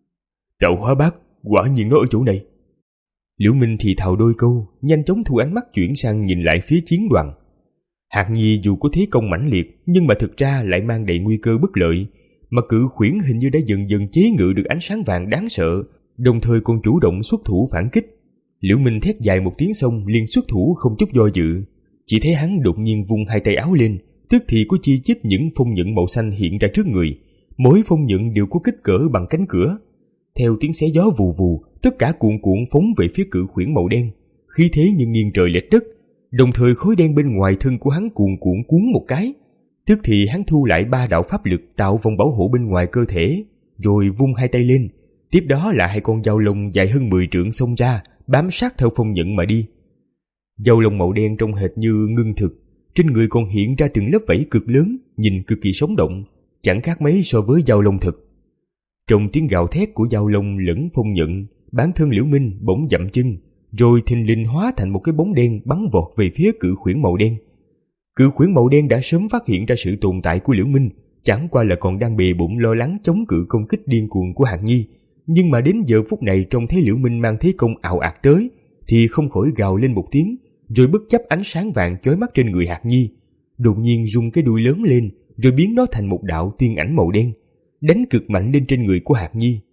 Tạo hóa bát, quả nhiên nó ở chỗ này. Liễu Minh thì thào đôi câu, nhanh chóng thu ánh mắt chuyển sang nhìn lại phía chiến đoàn. Hạc Nhi dù có thế công mãnh liệt, nhưng mà thực ra lại mang đầy nguy cơ bất lợi, mà cự khuyển hình như đã dần dần chế ngự được ánh sáng vàng đáng sợ, đồng thời còn chủ động xuất thủ phản kích. Liễu Minh thét dài một tiếng xong liền xuất thủ không chút do dự. Chỉ thấy hắn đột nhiên vung hai tay áo lên, tức thì có chi chít những phong nhận màu xanh hiện ra trước người. Mỗi phong nhận đều có kích cỡ bằng cánh cửa. Theo tiếng xé gió vù vù, tất cả cuộn cuộn phóng về phía cự khuyển màu đen, khí thế như nghiêng trời lệch đất. Đồng thời khối đen bên ngoài thân của hắn cuồn cuộn cuốn một cái, tức thì hắn thu lại ba đạo pháp lực tạo vòng bảo hộ bên ngoài cơ thể, rồi vung hai tay lên. Tiếp đó là hai con dao lông dài hơn mười trượng xông ra, bám sát theo phong nhận mà đi. Dao lông màu đen trông hệt như ngưng thực, trên người còn hiện ra từng lớp vảy cực lớn, nhìn cực kỳ sống động, chẳng khác mấy so với dao lông thực. Trong tiếng gào thét của dao lông lẫn phong nhận, bản thân Liễu Minh bỗng dậm chân, rồi thình lình hóa thành một cái bóng đen bắn vọt về phía cự khuyển màu đen. Cự khuyển màu đen đã sớm phát hiện ra sự tồn tại của Liễu Minh, chẳng qua là còn đang bề bụng lo lắng chống cự công kích điên cuồng của Hạc Nhi. Nhưng mà đến giờ phút này trông thấy Liễu Minh mang thế công ào ạt tới, thì không khỏi gào lên một tiếng, rồi bất chấp ánh sáng vàng chói mắt trên người Hạc Nhi, đột nhiên rung cái đuôi lớn lên, rồi biến nó thành một đạo tiên ảnh màu đen, đánh cực mạnh lên trên người của Hạc Nhi.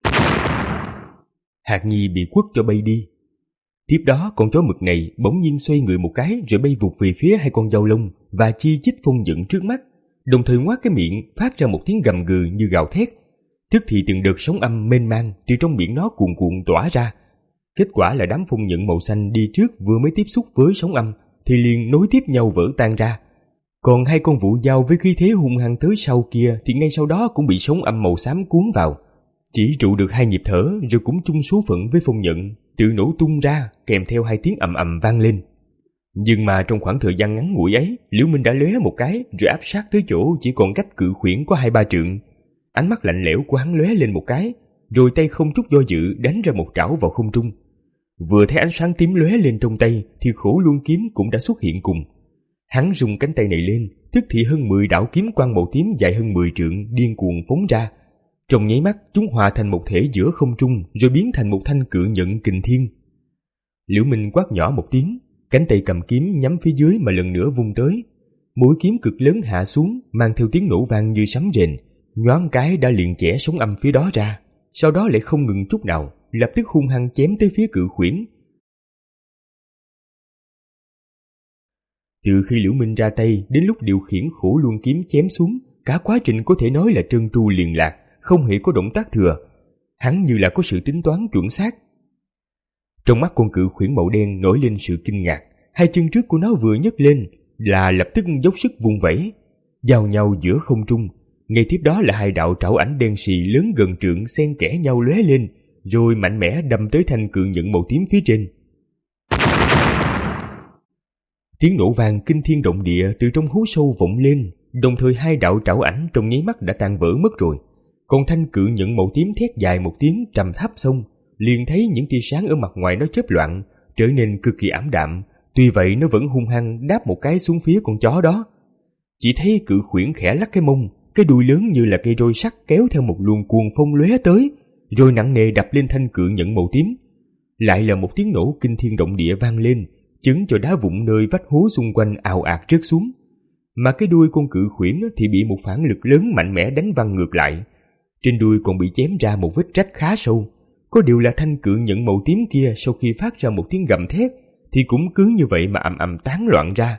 Hạc Nhi bị quất cho bay đi. Tiếp đó con chó mực này bỗng nhiên xoay người một cái rồi bay vụt về phía hai con dao lông và chi chít phong nhận trước mắt, đồng thời ngoác cái miệng phát ra một tiếng gầm gừ như gào thét. Tức thì từng đợt sóng âm mênh mang từ trong miệng nó cuồn cuộn tỏa ra. Kết quả là đám phong nhận màu xanh đi trước vừa mới tiếp xúc với sóng âm thì liền nối tiếp nhau vỡ tan ra. Còn hai con vũ dao với khí thế hung hăng tới sau kia thì ngay sau đó cũng bị sóng âm màu xám cuốn vào. Chỉ trụ được hai nhịp thở rồi cũng chung số phận với phong nhận, tự nổ tung ra kèm theo hai tiếng ầm ầm vang lên. Nhưng mà trong khoảng thời gian ngắn ngủi ấy, Liễu Minh đã lóe một cái rồi áp sát tới chỗ chỉ còn cách cự khuyển có hai ba trượng. Ánh mắt lạnh lẽo của hắn lóe lên một cái, rồi tay không chút do dự đánh ra một trảo vào không trung. Vừa thấy ánh sáng tím lóe lên trong tay thì Khổ Luân kiếm cũng đã xuất hiện cùng. Hắn rung cánh tay này lên, tức thì hơn mười đạo kiếm quang màu tím dài hơn mười trượng điên cuồng phóng ra. Trong nháy mắt, chúng hòa thành một thể giữa không trung rồi biến thành một thanh cự nhận kình thiên. Liễu Minh quát nhỏ một tiếng, cánh tay cầm kiếm nhắm phía dưới mà lần nữa vung tới. Mũi kiếm cực lớn hạ xuống, mang theo tiếng nổ vang như sấm rền, nhoáng cái đã liền chẻ sóng âm phía đó ra, sau đó lại không ngừng chút nào, lập tức hung hăng chém tới phía cự khuyển. Từ khi Liễu Minh ra tay đến lúc điều khiển Khổ Luân kiếm chém xuống, cả quá trình có thể nói là trơn tru liền lạc, không hề có động tác thừa. Hắn như là có sự tính toán chuẩn xác. Trong mắt con cự khuyển màu đen nổi lên sự kinh ngạc, hai chân trước của nó vừa nhấc lên là lập tức dốc sức vung vẩy, giao nhau giữa không trung. Ngay tiếp đó là hai đạo trảo ảnh đen xì lớn gần trượng xen kẽ nhau lóe lên, rồi mạnh mẽ đâm tới thanh cự nhận màu tím phía trên. Tiếng nổ vang kinh thiên động địa từ trong hố sâu vọng lên, đồng thời hai đạo trảo ảnh trong nháy mắt đã tan vỡ mất rồi. Còn thanh cự nhận màu tím thét dài một tiếng trầm thấp xong, liền thấy những tia sáng ở mặt ngoài nó chớp loạn, trở nên cực kỳ ảm đạm. Tuy vậy nó vẫn hung hăng đáp một cái xuống phía con chó đó. Chỉ thấy cự khuyển khẽ lắc cái mông, cái đuôi lớn như là cây roi sắt kéo theo một luồng cuồng phong lóe tới, rồi nặng nề đập lên thanh cự nhận màu tím. Lại là một tiếng nổ kinh thiên động địa vang lên, chấn cho đá vụn nơi vách hố xung quanh ào ạt rớt xuống. Mà cái đuôi con cự khuyển thì bị một phản lực lớn mạnh mẽ đánh văng ngược lại. Trên đuôi còn bị chém ra một vết rách khá sâu. Có điều là thanh cự nhận màu tím kia sau khi phát ra một tiếng gầm thét thì cũng cứ như vậy mà ầm ầm tán loạn ra.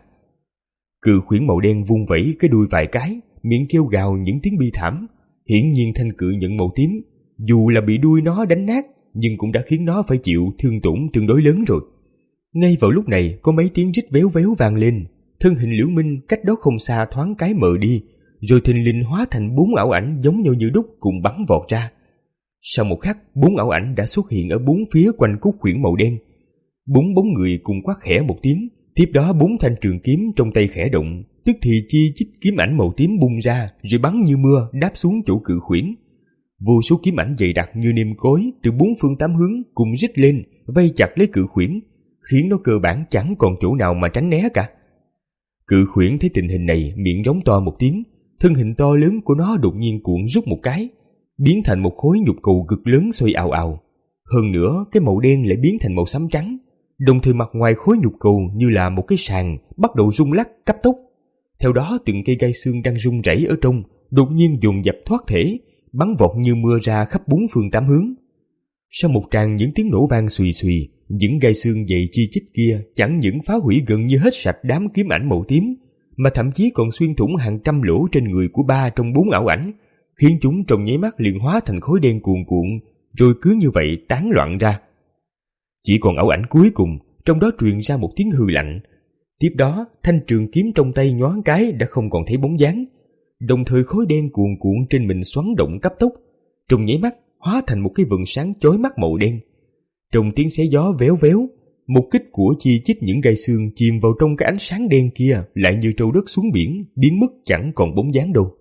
Cự khuyển màu đen vung vẩy cái đuôi vài cái, miệng kêu gào những tiếng bi thảm. Hiển nhiên thanh cự nhận màu tím dù là bị đuôi nó đánh nát nhưng cũng đã khiến nó phải chịu thương tổn tương đối lớn rồi. Ngay vào lúc này có mấy tiếng rít véo véo vang lên, thân hình Liễu Minh cách đó không xa thoáng cái mờ đi, rồi thình lình hóa thành bốn ảo ảnh giống nhau như đúc cùng bắn vọt ra. Sau một khắc, bốn ảo ảnh đã xuất hiện ở bốn phía quanh cốt khuyển màu đen. Bốn bóng người cùng quát khẽ một tiếng, tiếp đó bốn thanh trường kiếm trong tay khẽ động, tức thì chi chít kiếm ảnh màu tím bung ra rồi bắn như mưa đáp xuống chỗ cự khuyển. Vô số kiếm ảnh dày đặc như nêm cối từ bốn phương tám hướng cùng rít lên vây chặt lấy cự khuyển, khiến nó cơ bản chẳng còn chỗ nào mà tránh né cả. Cự khuyển thấy tình hình này miệng rống to một tiếng, thân hình to lớn của nó đột nhiên cuộn rút một cái, biến thành một khối nhục cầu cực lớn xoay ào ào. Hơn nữa cái màu đen lại biến thành màu xám trắng, đồng thời mặt ngoài khối nhục cầu như là một cái sàn bắt đầu rung lắc cấp tốc. Theo đó từng cây gai xương đang rung rẩy ở trong đột nhiên dồn dập thoát thể, bắn vọt như mưa ra khắp bốn phương tám hướng. Sau một tràng những tiếng nổ vang xùy xùy, những gai xương dày chi chít kia chẳng những phá hủy gần như hết sạch đám kiếm ảnh màu tím, mà thậm chí còn xuyên thủng hàng trăm lỗ trên người của ba trong bốn ảo ảnh, khiến chúng trong nháy mắt liền hóa thành khối đen cuồn cuộn, rồi cứ như vậy tán loạn ra. Chỉ còn ảo ảnh cuối cùng, trong đó truyền ra một tiếng hư lạnh. Tiếp đó, thanh trường kiếm trong tay nhoáng cái đã không còn thấy bóng dáng, đồng thời khối đen cuồn cuộn trên mình xoắn động cấp tốc, trong nháy mắt hóa thành một cái vầng sáng chói mắt màu đen. Trong tiếng xé gió véo véo, một kích của chi chít những gai xương chìm vào trong cái ánh sáng đen kia lại như trâu đất xuống biển, biến mất chẳng còn bóng dáng đâu.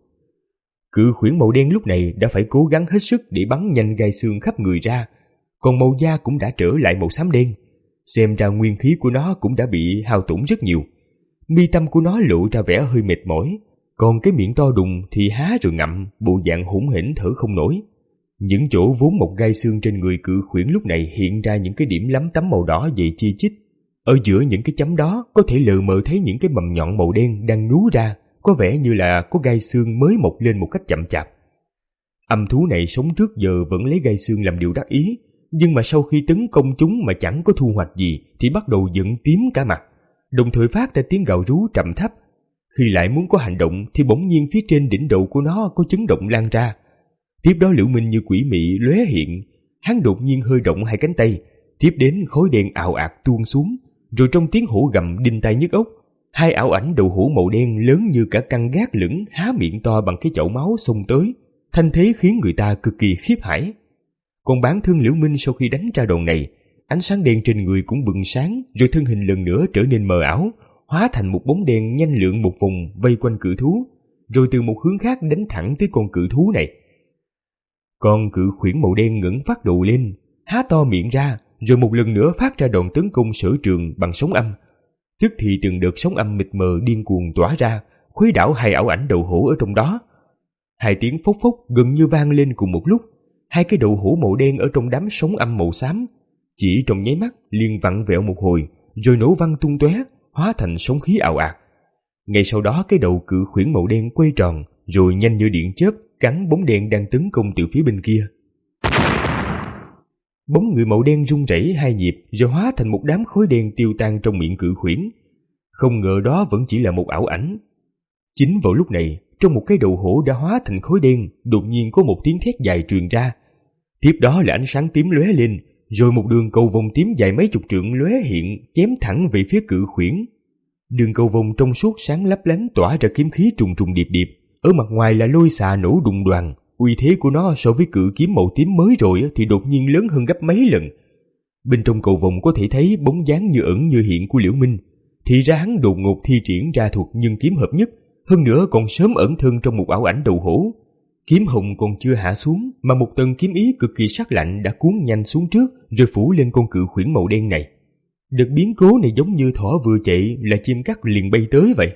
Cự khuyển màu đen lúc này đã phải cố gắng hết sức để bắn nhanh gai xương khắp người ra, còn màu da cũng đã trở lại màu xám đen. Xem ra nguyên khí của nó cũng đã bị hao tổn rất nhiều. Mi tâm của nó lộ ra vẻ hơi mệt mỏi, còn cái miệng to đùng thì há rồi ngậm, bộ dạng hỗn hển thở không nổi. Những chỗ vốn một gai xương trên người cự khuyển lúc này hiện ra những cái điểm lấm tấm màu đỏ dày chi chít. Ở giữa những cái chấm đó có thể lờ mờ thấy những cái mầm nhọn màu đen đang nhú ra, có vẻ như là có gai xương mới mọc lên một cách chậm chạp. Âm thú này sống trước giờ vẫn lấy gai xương làm điều đắc ý, nhưng mà sau khi tấn công chúng mà chẳng có thu hoạch gì thì bắt đầu giận tím cả mặt, đồng thời phát ra tiếng gào rú trầm thấp. Khi lại muốn có hành động thì bỗng nhiên phía trên đỉnh đầu của nó có chấn động lan ra. Tiếp đó Liễu Minh như quỷ mị lóe hiện, hắn đột nhiên hơi động hai cánh tay, tiếp đến khối đen ào ạt tuôn xuống, rồi trong tiếng hổ gầm đinh tai nhức óc, hai ảo ảnh đầu hổ màu đen lớn như cả căn gác lửng há miệng to bằng cái chậu máu xông tới, thanh thế khiến người ta cực kỳ khiếp hãi. Còn bản thân Liễu Minh sau khi đánh ra đòn này, ánh sáng đen trên người cũng bừng sáng, rồi thân hình lần nữa trở nên mờ ảo, hóa thành một bóng đen nhanh lượn một vòng vây quanh cự thú, rồi từ một hướng khác đánh thẳng tới con cự thú này. Con cự khuyển màu đen ngẩng phát đầu lên, há to miệng ra, rồi một lần nữa phát ra đòn tấn công sở trường bằng sóng âm. Tức thì từng đợt sóng âm mịt mờ điên cuồng tỏa ra, khuấy đảo hai ảo ảnh đầu hổ ở trong đó. Hai tiếng phốc phốc gần như vang lên cùng một lúc, hai cái đầu hổ màu đen ở trong đám sóng âm màu xám chỉ trong nháy mắt liền vặn vẹo một hồi, rồi nổ văng tung tóe, hóa thành sóng khí ào ạt. Ngay sau đó cái đầu cự khuyển màu đen quay tròn, rồi nhanh như điện chớp cắn bóng đen đang tấn công từ phía bên kia. Bóng người màu đen rung rẩy hai nhịp, rồi hóa thành một đám khói đen tiêu tan trong miệng cự khuyển. Không ngờ đó vẫn chỉ là một ảo ảnh. Chính vào lúc này, trong một cái đầu hổ đã hóa thành khói đen, đột nhiên có một tiếng thét dài truyền ra. Tiếp đó là ánh sáng tím lóe lên, rồi một đường cầu vồng tím dài mấy chục trượng lóe hiện, chém thẳng về phía cự khuyển. Đường cầu vồng trong suốt sáng lấp lánh tỏa ra kiếm khí trùng trùng điệp điệp, ở mặt ngoài là lôi xà nổ đùng đoàng. Uy thế của nó so với cự kiếm màu tím mới rồi thì đột nhiên lớn hơn gấp mấy lần. Bên trong cầu vồng có thể thấy bóng dáng như ẩn như hiện của Liễu Minh. Thì ra hắn đột ngột thi triển ra thuật nhân kiếm hợp nhất, hơn nữa còn sớm ẩn thân trong một ảo ảnh đầu hổ. Kiếm hồng còn chưa hạ xuống, mà một tầng kiếm ý cực kỳ sắc lạnh đã cuốn nhanh xuống trước, rồi phủ lên con cự khuyển màu đen này. Đợt biến cố này giống như thỏ vừa chạy là chim cắt liền bay tới vậy.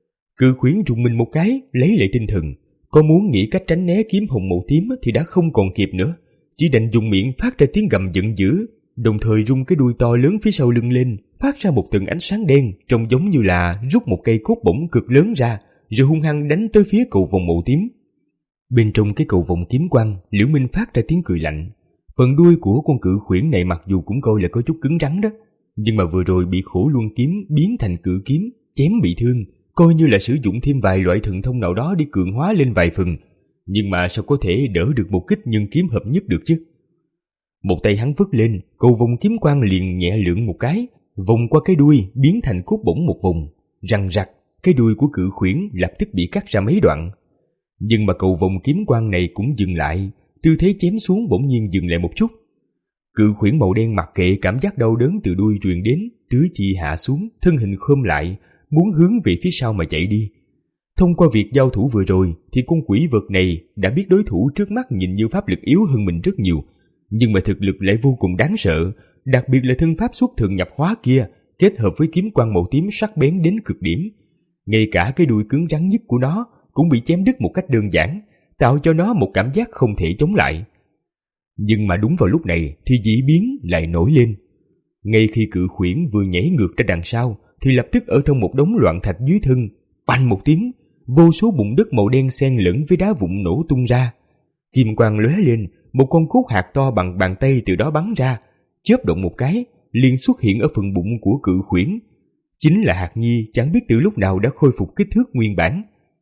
Cự khuyển rùng mình một cái, lấy lại tinh thần. Có muốn nghĩ cách tránh né kiếm hồng màu tím thì đã không còn kịp nữa, chỉ đành dùng miệng phát ra tiếng gầm giận dữ, đồng thời rung cái đuôi to lớn phía sau lưng lên, phát ra một tầng ánh sáng đen, trông giống như là rút một cây cốt bổng cực lớn ra, rồi hung hăng đánh tới phía cầu vồng màu tím. Bên trong cái cầu vồng kiếm quang, Liễu Minh phát ra tiếng cười lạnh. Phần đuôi của con cự khuyển này mặc dù cũng coi là có chút cứng rắn đó, nhưng mà vừa rồi bị Khổ Luân kiếm biến thành cự kiếm, chém bị thương, coi như là sử dụng thêm vài loại thần thông nào đó đi cường hóa lên vài phần, nhưng mà sao có thể đỡ được một kích nhân kiếm hợp nhất được chứ? Một tay hắn vứt lên, cầu vồng kiếm quang liền nhẹ lượn một cái, vòng qua cái đuôi biến thành cốt bổng một vòng, răng rặc, cái đuôi của cự khuyển lập tức bị cắt ra mấy đoạn. Nhưng mà cầu vồng kiếm quang này cũng dừng lại, tư thế chém xuống bỗng nhiên dừng lại một chút. Cự khuyển màu đen mặc kệ cảm giác đau đớn từ đuôi truyền đến, tứ chi hạ xuống, thân hình khom lại, muốn hướng về phía sau mà chạy đi. Thông qua việc giao thủ vừa rồi thì con quỷ vật này đã biết đối thủ trước mắt nhìn như pháp lực yếu hơn mình rất nhiều, nhưng mà thực lực lại vô cùng đáng sợ, đặc biệt là thân pháp xuất thần nhập hóa kia, kết hợp với kiếm quang màu tím sắc bén đến cực điểm. Ngay cả cái đuôi cứng rắn nhất của nó cũng bị chém đứt một cách đơn giản, tạo cho nó một cảm giác không thể chống lại. Nhưng mà đúng vào lúc này thì dị biến lại nổi lên. Ngay khi cự khuyển vừa nhảy ngược ra đằng sau thì lập tức ở trong một đống loạn thạch dưới thân, oanh một tiếng, vô số bụng đất màu đen xen lẫn với đá vụn nổ tung ra. Kim quang lóe lên, một con cốt hạt to bằng bàn tay từ đó bắn ra, chớp động một cái, liền xuất hiện ở phần bụng của cự khuyển. Chính là hạt nhi chẳng biết từ lúc nào đã khôi phục kích thước nguyên bản.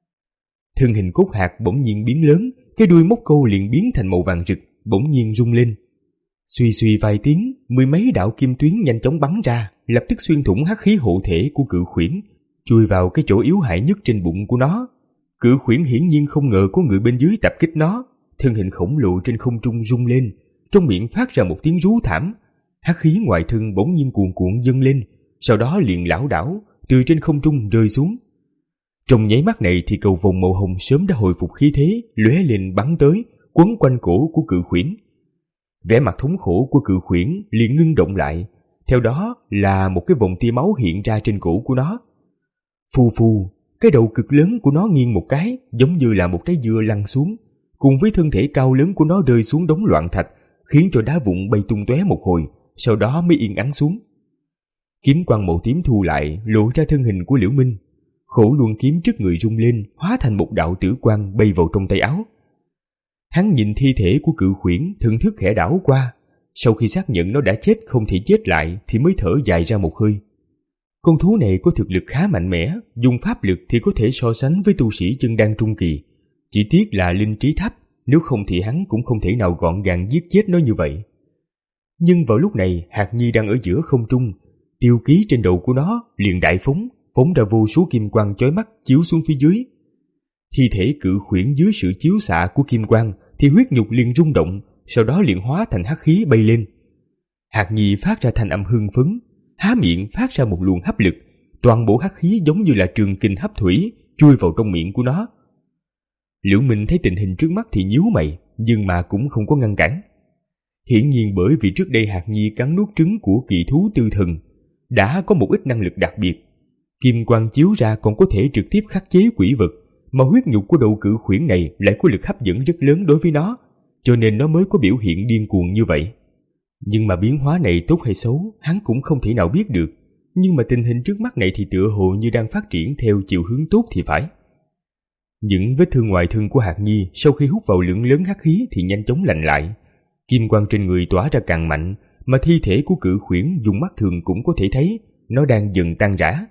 Thân hình cốt hạt bỗng nhiên biến lớn, cái đuôi móc câu liền biến thành màu vàng rực, bỗng nhiên rung lên. Suy suy vài tiếng, mười mấy đạo kim tuyến nhanh chóng bắn ra, lập tức xuyên thủng hắc khí hộ thể của cự khuyển, chui vào cái chỗ yếu hại nhất trên bụng của nó. Cự khuyển hiển nhiên không ngờ có người bên dưới tập kích nó, thân hình khổng lồ trên không trung rung lên, trong miệng phát ra một tiếng rú thảm. Hắc khí ngoài thân bỗng nhiên cuồn cuộn dâng lên, sau đó liền lảo đảo từ trên không trung rơi xuống. Trong nháy mắt này thì cầu vồng màu hồng sớm đã hồi phục khí thế, lóe lên bắn tới, quấn quanh cổ của cự khuyển. Vẻ mặt thống khổ của cự khuyển liền ngưng động lại, theo đó là một cái vòng tia máu hiện ra trên cổ của nó. Phù phù, cái đầu cực lớn của nó nghiêng một cái, giống như là một trái dưa lăn xuống, cùng với thân thể cao lớn của nó rơi xuống đống loạn thạch, khiến cho đá vụn bay tung tóe một hồi, sau đó mới yên ắng xuống. Kiếm quang màu tím thu lại, lộ ra thân hình của Liễu Minh. Khổ Luân kiếm trước người rung lên, hóa thành một đạo tử quang bay vào trong tay áo. Hắn nhìn thi thể của cự khuyển, thần thức khẽ đảo qua. Sau khi xác nhận nó đã chết không thể chết lại thì mới thở dài ra một hơi. Con thú này có thực lực khá mạnh mẽ, dùng pháp lực thì có thể so sánh với tu sĩ chân đan trung kỳ. Chỉ tiếc là linh trí thấp, nếu không thì hắn cũng không thể nào gọn gàng giết chết nó như vậy. Nhưng vào lúc này, hạt nhi đang ở giữa không trung, tiêu ký trên đầu của nó liền đại phóng, phóng ra vô số kim quang chói mắt chiếu xuống phía dưới. Thi thể cự khuyển dưới sự chiếu xạ của kim quang thì huyết nhục liền rung động, sau đó liền hóa thành hắc khí bay lên. Hạc Nhi phát ra thanh âm hưng phấn, há miệng phát ra một luồng hấp lực, toàn bộ hắc khí giống như là trường kình hấp thủy chui vào trong miệng của nó. Liễu Minh thấy tình hình trước mắt thì nhíu mày, nhưng mà cũng không có ngăn cản. Hiển nhiên bởi vì trước đây Hạc Nhi cắn nuốt trứng của kỳ thú tư thần, đã có một ít năng lực đặc biệt. Kim quang chiếu ra còn có thể trực tiếp khắc chế quỷ vật, mà huyết nhục của đầu cự khuyển này lại có lực hấp dẫn rất lớn đối với nó, cho nên nó mới có biểu hiện điên cuồng như vậy. Nhưng mà biến hóa này tốt hay xấu, hắn cũng không thể nào biết được. Nhưng mà tình hình trước mắt này thì tựa hồ như đang phát triển theo chiều hướng tốt thì phải. Những vết thương ngoài thân của Hạc Nhi sau khi hút vào lượng lớn hắc khí thì nhanh chóng lành lại. Kim quang trên người tỏa ra càng mạnh, mà thi thể của cự khuyển dùng mắt thường cũng có thể thấy nó đang dần tan rã.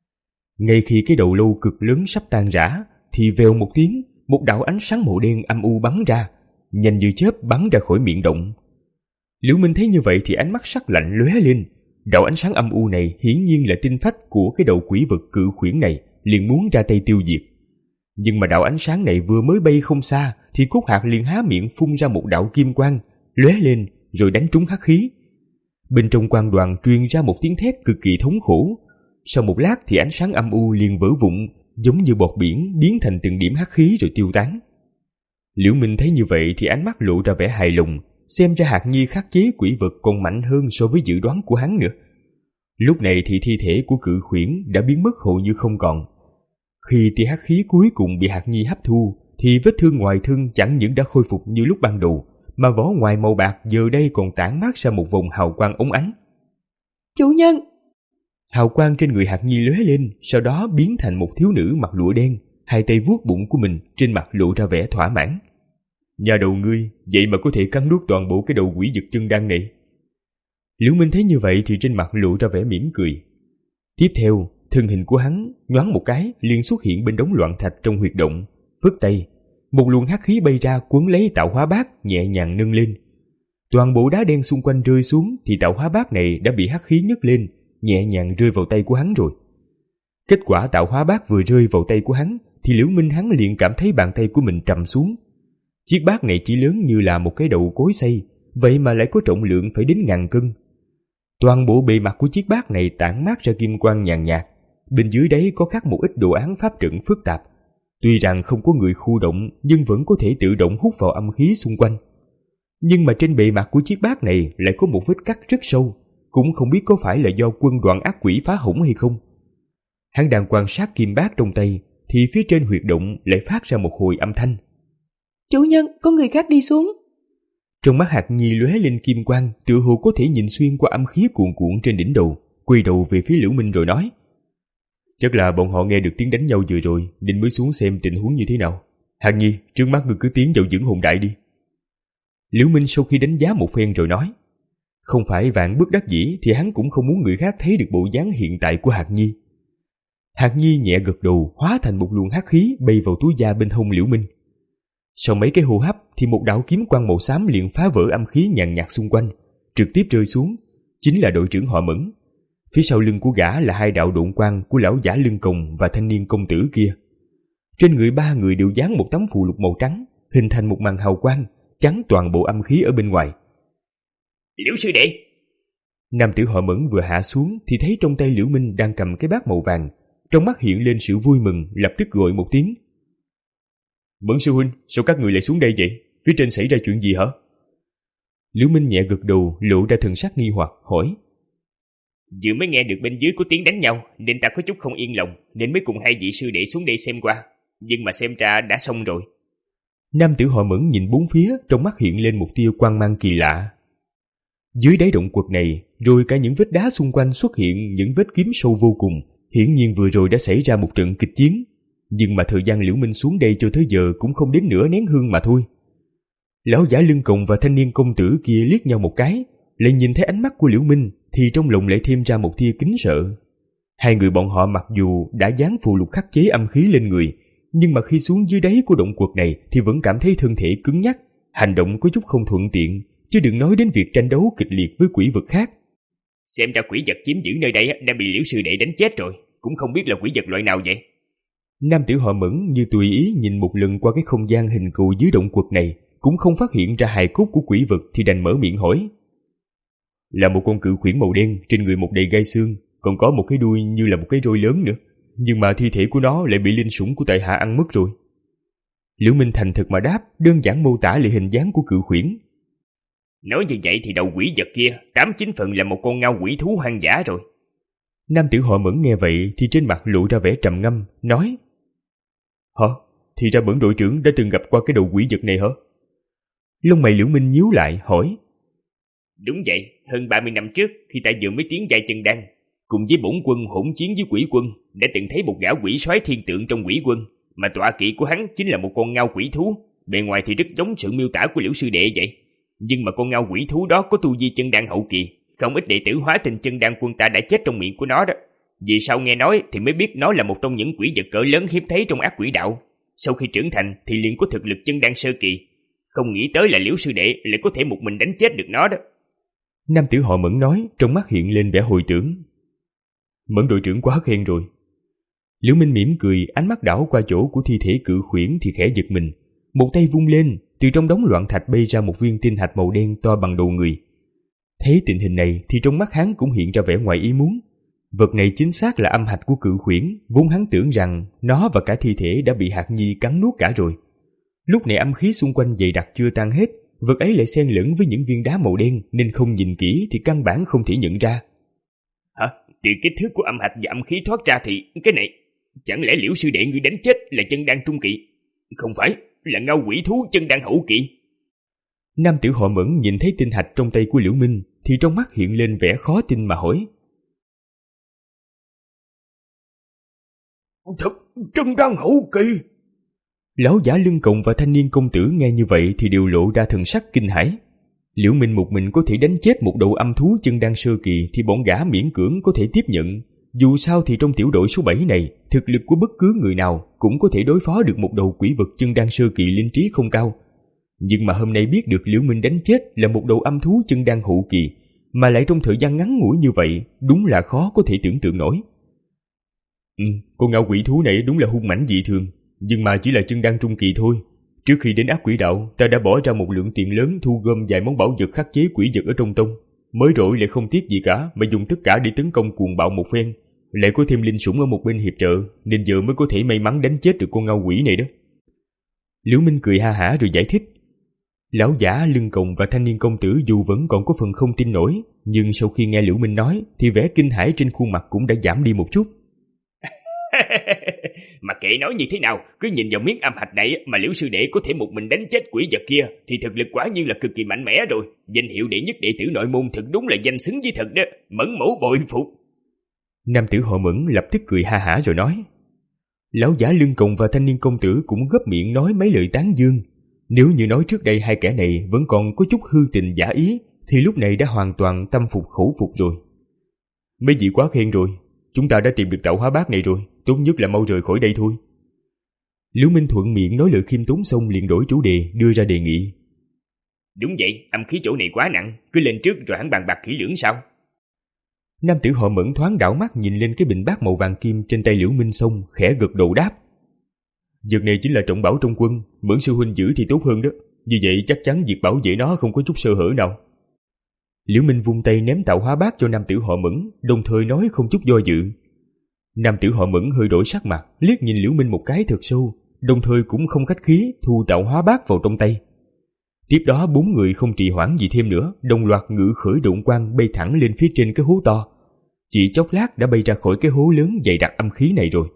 Ngay khi cái đầu lâu cực lớn sắp tan rã, thì vèo một tiếng, một đạo ánh sáng màu đen âm u bắn ra, nhanh như chớp bắn ra khỏi miệng động. Liễu Minh thấy như vậy thì ánh mắt sắc lạnh lóe lên. Đạo ánh sáng âm u này hiển nhiên là tinh phách của cái đầu quỷ vật cự khuyển này, liền muốn ra tay tiêu diệt. Nhưng mà đạo ánh sáng này vừa mới bay không xa thì Cốt Hạc liền há miệng phun ra một đạo kim quang lóe lên rồi đánh trúng hắc khí. Bên trong quang đoàn truyền ra một tiếng thét cực kỳ thống khổ. Sau một lát thì ánh sáng âm u liền vỡ vụn, giống như bọt biển biến thành từng điểm hắc khí rồi tiêu tán. Liễu Minh thấy như vậy thì ánh mắt lộ ra vẻ hài lòng, xem ra Hạc Nhi khắc chế quỷ vật còn mạnh hơn so với dự đoán của hắn nữa. Lúc này thì thi thể của cự khuyển đã biến mất hầu như không còn. Khi tia hắc khí cuối cùng bị Hạc Nhi hấp thu thì vết thương ngoài thân chẳng những đã khôi phục như lúc ban đầu, mà vỏ ngoài màu bạc giờ đây còn tản mát ra một vòng hào quang óng ánh. Chủ nhân! Hào quang trên người Hạc Nhi lóe lên, sau đó biến thành một thiếu nữ mặc lụa đen, hai tay vuốt bụng của mình, trên mặt lộ ra vẻ thỏa mãn. Nhà đầu ngươi, vậy mà có thể cắn nuốt toàn bộ cái đầu quỷ vật chân đan này. Liễu Minh thấy như vậy thì trên mặt lộ ra vẻ mỉm cười. Tiếp theo, thân hình của hắn nhoáng một cái liền xuất hiện bên đống loạn thạch trong huyệt động, phất tay, một luồng hắc khí bay ra cuốn lấy tạo hóa bát nhẹ nhàng nâng lên. Toàn bộ đá đen xung quanh rơi xuống thì tạo hóa bát này đã bị hắc khí nhấc lên, nhẹ nhàng rơi vào tay của hắn rồi. Kết quả tạo hóa bát vừa rơi vào tay của hắn thì Liễu Minh hắn liền cảm thấy bàn tay của mình trầm xuống. Chiếc bát này chỉ lớn như là một cái đầu cối xay, vậy mà lại có trọng lượng phải đến ngàn cân. Toàn bộ bề mặt của chiếc bát này tản mát ra kim quang nhàn nhạt, bên dưới đấy có khắc một ít đồ án pháp trận phức tạp. Tuy rằng không có người khu động nhưng vẫn có thể tự động hút vào âm khí xung quanh. Nhưng mà trên bề mặt của chiếc bát này lại có một vết cắt rất sâu, cũng không biết có phải là do quân đoàn ác quỷ phá hỏng hay không. Hắn đang quan sát kim bát trong tay thì phía trên huyệt động lại phát ra một hồi âm thanh. Chủ nhân, có người khác đi xuống. Trong mắt Hạc Nhi lóe lên kim quang, tựa hồ có thể nhìn xuyên qua âm khí cuồn cuộn trên đỉnh đầu, quay đầu về phía Liễu Minh rồi nói: Chắc là bọn họ nghe được tiếng đánh nhau vừa rồi nên mới xuống xem tình huống như thế nào. Hạc Nhi, trước mắt ngươi cứ tiến vào dưỡng hồn đại đi. Liễu Minh sau khi đánh giá một phen rồi nói: Không phải vạn bất đắc dĩ thì hắn cũng không muốn người khác thấy được bộ dáng hiện tại của Hạc Nhi. Hạc Nhi nhẹ gật đầu, hóa thành một luồng hắc khí bay vào túi da bên hông Liễu Minh. Sau mấy cái hô hấp thì một đạo kiếm quang màu xám liền phá vỡ âm khí nhàn nhạt xung quanh, trực tiếp rơi xuống, chính là đội trưởng họ Mẫn. Phía sau lưng của gã là hai đạo độn quang của lão giả lưng còng và thanh niên công tử kia. Trên người ba người đều dán một tấm phù lục màu trắng, hình thành một màn hào quang chắn toàn bộ âm khí ở bên ngoài. Liễu sư đệ! Nam tử họ Mẫn vừa hạ xuống thì thấy trong tay Liễu Minh đang cầm cái bát màu vàng, trong mắt hiện lên sự vui mừng, lập tức gọi một tiếng. Mẫn sư huynh, sao các người lại xuống đây vậy? Phía trên xảy ra chuyện gì hả? Liễu Minh nhẹ gật đầu, lộ ra thần sắc nghi hoặc, hỏi. Vừa mới nghe được bên dưới có tiếng đánh nhau, nên ta có chút không yên lòng, nên mới cùng hai vị sư đệ xuống đây xem qua. Nhưng mà xem ra đã xong rồi. Nam tử họ Mẫn nhìn bốn phía, trong mắt hiện lên một tia quang mang kỳ lạ. Dưới đáy động quật này, rồi cả những vết đá xung quanh xuất hiện những vết kiếm sâu vô cùng. Hiển nhiên vừa rồi đã xảy ra một trận kịch chiến. Nhưng mà thời gian Liễu Minh xuống đây cho tới giờ cũng không đến nửa nén hương mà thôi. Lão giả lưng còng và thanh niên công tử kia liếc nhau một cái, lại nhìn thấy ánh mắt của Liễu Minh thì trong lòng lại thêm ra một tia kính sợ. Hai người bọn họ mặc dù đã dán phù lục khắc chế âm khí lên người, nhưng mà khi xuống dưới đáy của động quật này thì vẫn cảm thấy thân thể cứng nhắc, hành động có chút không thuận tiện, chứ đừng nói đến việc tranh đấu kịch liệt với quỷ vật khác. Xem ra quỷ vật chiếm giữ nơi đây đã bị Liễu sư đệ đánh chết rồi, cũng không biết là quỷ vật loại nào vậy. Nam tử họ Mẫn như tùy ý nhìn một lần qua cái không gian hình cụ dưới động quật này, cũng không phát hiện ra hài cốt của quỷ vật thì đành mở miệng hỏi. Là một con cự khuyển màu đen, trên người một đầy gai xương, còn có một cái đuôi như là một cái roi lớn nữa. Nhưng mà thi thể của nó lại bị linh sủng của tại hạ ăn mất rồi. Liễu Minh thành thực mà đáp, đơn giản mô tả lại hình dáng của cự khuyển. Nói như vậy thì đầu quỷ vật kia tám chín phần là một con ngao quỷ thú hoang dã rồi. Nam tử họ Mẫn nghe vậy thì trên mặt lộ ra vẻ trầm ngâm, nói: Hả? Thì ra Bẩn đội trưởng đã từng gặp qua cái đầu quỷ vật này hả? Lông mày Liễu Minh nhíu lại, hỏi: Đúng vậy, hơn ba mươi năm trước khi ta vừa mới tiến giai chân đan, cùng với bổn quân hỗn chiến với quỷ quân, đã từng thấy một gã quỷ soái thiên tượng trong quỷ quân, mà tọa kỵ của hắn chính là một con ngao quỷ thú, bề ngoài thì rất giống sự miêu tả của Liễu sư đệ vậy. Nhưng mà con ngao quỷ thú đó có tu vi chân đan hậu kỳ, không ít đệ tử hóa thành chân đan quân ta đã chết trong miệng của nó đó. Vì sau nghe nói thì mới biết nó là một trong những quỷ vật cỡ lớn hiếm thấy trong ác quỷ đạo. Sau khi trưởng thành thì liền có thực lực chân đan sơ kỳ, không nghĩ tới là Liễu sư đệ lại có thể một mình đánh chết được nó đó. Nam tử họ Mẫn nói, trong mắt hiện lên vẻ hồi tưởng. Mẫn đội trưởng quá khen rồi. Liễu Minh mỉm cười, ánh mắt đảo qua chỗ của thi thể cự khuyển thì khẽ giật mình. Một tay vung lên, từ trong đống loạn thạch bay ra một viên tinh thạch màu đen to bằng đầu người. Thấy tình hình này thì trong mắt hắn cũng hiện ra vẻ ngoài ý muốn. Vật này chính xác là âm hạch của cự khuyển, vốn hắn tưởng rằng nó và cả thi thể đã bị hạt nhi cắn nuốt cả rồi. Lúc này âm khí xung quanh dày đặc chưa tan hết, vật ấy lại xen lẫn với những viên đá màu đen nên không nhìn kỹ thì căn bản không thể nhận ra. Hả? Từ kích thước của âm hạch và âm khí thoát ra thì cái này, chẳng lẽ Liễu sư đệ người đánh chết là chân đan trung kỳ? Không phải, là ngao quỷ thú chân đan hậu kỳ. Nam tử họ Mẫn nhìn thấy tinh hạch trong tay của Liễu Minh thì trong mắt hiện lên vẻ khó tin mà hỏi: Thật, chân đan hậu kỳ? Lão giả Lưng Còng và thanh niên công tử nghe như vậy thì đều lộ ra thần sắc kinh hãi. Liễu Minh một mình có thể đánh chết một đầu âm thú chân đan sơ kỳ thì bọn gã miễn cưỡng có thể tiếp nhận. Dù sao thì trong tiểu đội số bảy này, thực lực của bất cứ người nào cũng có thể đối phó được một đầu quỷ vật chân đan sơ kỳ linh trí không cao. Nhưng mà hôm nay biết được Liễu Minh đánh chết là một đầu âm thú chân đan hậu kỳ, mà lại trong thời gian ngắn ngủi như vậy, đúng là khó có thể tưởng tượng nổi. Ừ, con ngao quỷ thú này đúng là hung mãnh dị thường, nhưng mà chỉ là chân đan trung kỳ thôi. Trước khi đến ác quỷ đạo, ta đã bỏ ra một lượng tiền lớn thu gom vài món bảo vật khắc chế quỷ vật ở trong tông. Mới rồi lại không tiếc gì cả mà dùng tất cả để tấn công cuồng bạo một phen. Lại có thêm linh sủng ở một bên hiệp trợ, nên giờ mới có thể may mắn đánh chết được con ngao quỷ này đó. Liễu Minh cười ha hả rồi giải thích. Lão giả Lưng Còng và thanh niên công tử dù vẫn còn có phần không tin nổi, nhưng sau khi nghe Liễu Minh nói thì vẻ kinh hãi trên khuôn mặt cũng đã giảm đi một chút. Mà kệ nói như thế nào, cứ nhìn vào miếng âm hạch này mà Liễu sư đệ có thể một mình đánh chết quỷ vật kia thì thực lực quả nhiên là cực kỳ mạnh mẽ rồi. Danh hiệu đệ nhất đệ tử nội môn thật đúng là danh xứng với thật đó, Mẫn mẫu bội phục. Nam tử họ Mẫn lập tức cười ha hả rồi nói. Lão giả Lưng Còng và thanh niên công tử cũng gấp miệng nói mấy lời tán dương. Nếu như nói trước đây hai kẻ này vẫn còn có chút hư tình giả ý thì lúc này đã hoàn toàn tâm phục khẩu phục rồi. Mấy vị quá khen rồi, chúng ta đã tìm được tạo hóa bát này rồi, tốt nhất là mau rời khỏi đây thôi. Liễu Minh thuận miệng nói lời khiêm tốn xong liền đổi chủ đề, đưa ra đề nghị. Đúng vậy, âm khí chỗ này quá nặng, cứ lên trước rồi hắn bàn bạc kỹ lưỡng sao? Nam tử họ Mẫn thoáng đảo mắt nhìn lên cái bình bát màu vàng kim trên tay Liễu Minh xong, khẽ gật đầu đáp. Vật này chính là trọng bảo trong quân, Mẫn sư huynh giữ thì tốt hơn đó. Như vậy chắc chắn việc bảo vệ nó không có chút sơ hở nào. Liễu Minh vung tay ném tạo hóa bát cho nam tử họ Mẫn, đồng thời nói không chút do dự. Nam tử họ Mẫn hơi đổi sắc mặt, liếc nhìn Liễu Minh một cái thật sâu, đồng thời cũng không khách khí thu tạo hóa bát vào trong tay. Tiếp đó bốn người không trì hoãn gì thêm nữa, đồng loạt ngự khởi độn quang bay thẳng lên phía trên cái hố to. Chỉ chốc lát đã bay ra khỏi cái hố lớn dày đặc âm khí này rồi.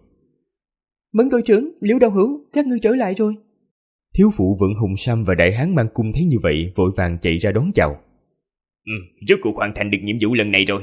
Mẫn đội trưởng, Liễu đạo hữu, các ngươi trở lại rồi. Thiếu phụ Vận Hồng Sam và đại hán Mang Cung thấy như vậy vội vàng chạy ra đón chào. Ừ, rốt cuộc hoàn thành được nhiệm vụ lần này rồi.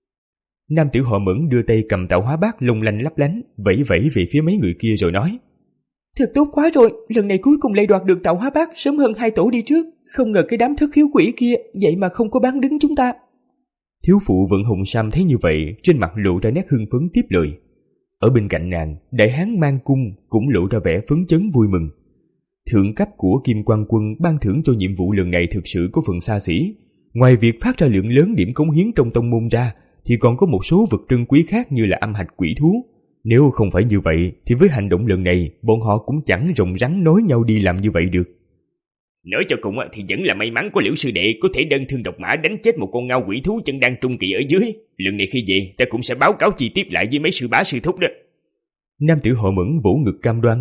Nam tử họ Mẫn đưa tay cầm tạo hóa bát long lanh lấp lánh, vẫy vẫy về phía mấy người kia rồi nói. Thật tốt quá rồi, lần này cuối cùng lại đoạt được tạo hóa bát sớm hơn hai tổ đi trước. Không ngờ cái đám thất khiếu quỷ kia vậy mà không có bán đứng chúng ta. Thiếu phụ Vận Hồng Sam thấy như vậy, trên mặt lộ ra nét hưng phấn tiếp lời. Ở bên cạnh nàng, đại hán Mang Cung cũng lộ ra vẻ phấn chấn vui mừng. Thượng cấp của Kim Quang Quân ban thưởng cho nhiệm vụ lần này thực sự có phần xa xỉ. Ngoài việc phát ra lượng lớn điểm cống hiến trong tông môn ra, thì còn có một số vật trân quý khác như là âm hạch quỷ thú. Nếu không phải như vậy thì với hành động lần này bọn họ cũng chẳng rồng rắn nói nhau đi làm như vậy được. Nói cho cùng thì vẫn là may mắn của Liễu sư đệ có thể đơn thương độc mã đánh chết một con ngao quỷ thú chân đan trung kỳ ở dưới. Lần này khi về ta cũng sẽ báo cáo chi tiết lại với mấy sư bá sư thúc đó. Nam tử họ Mẫn vỗ ngực cam đoan.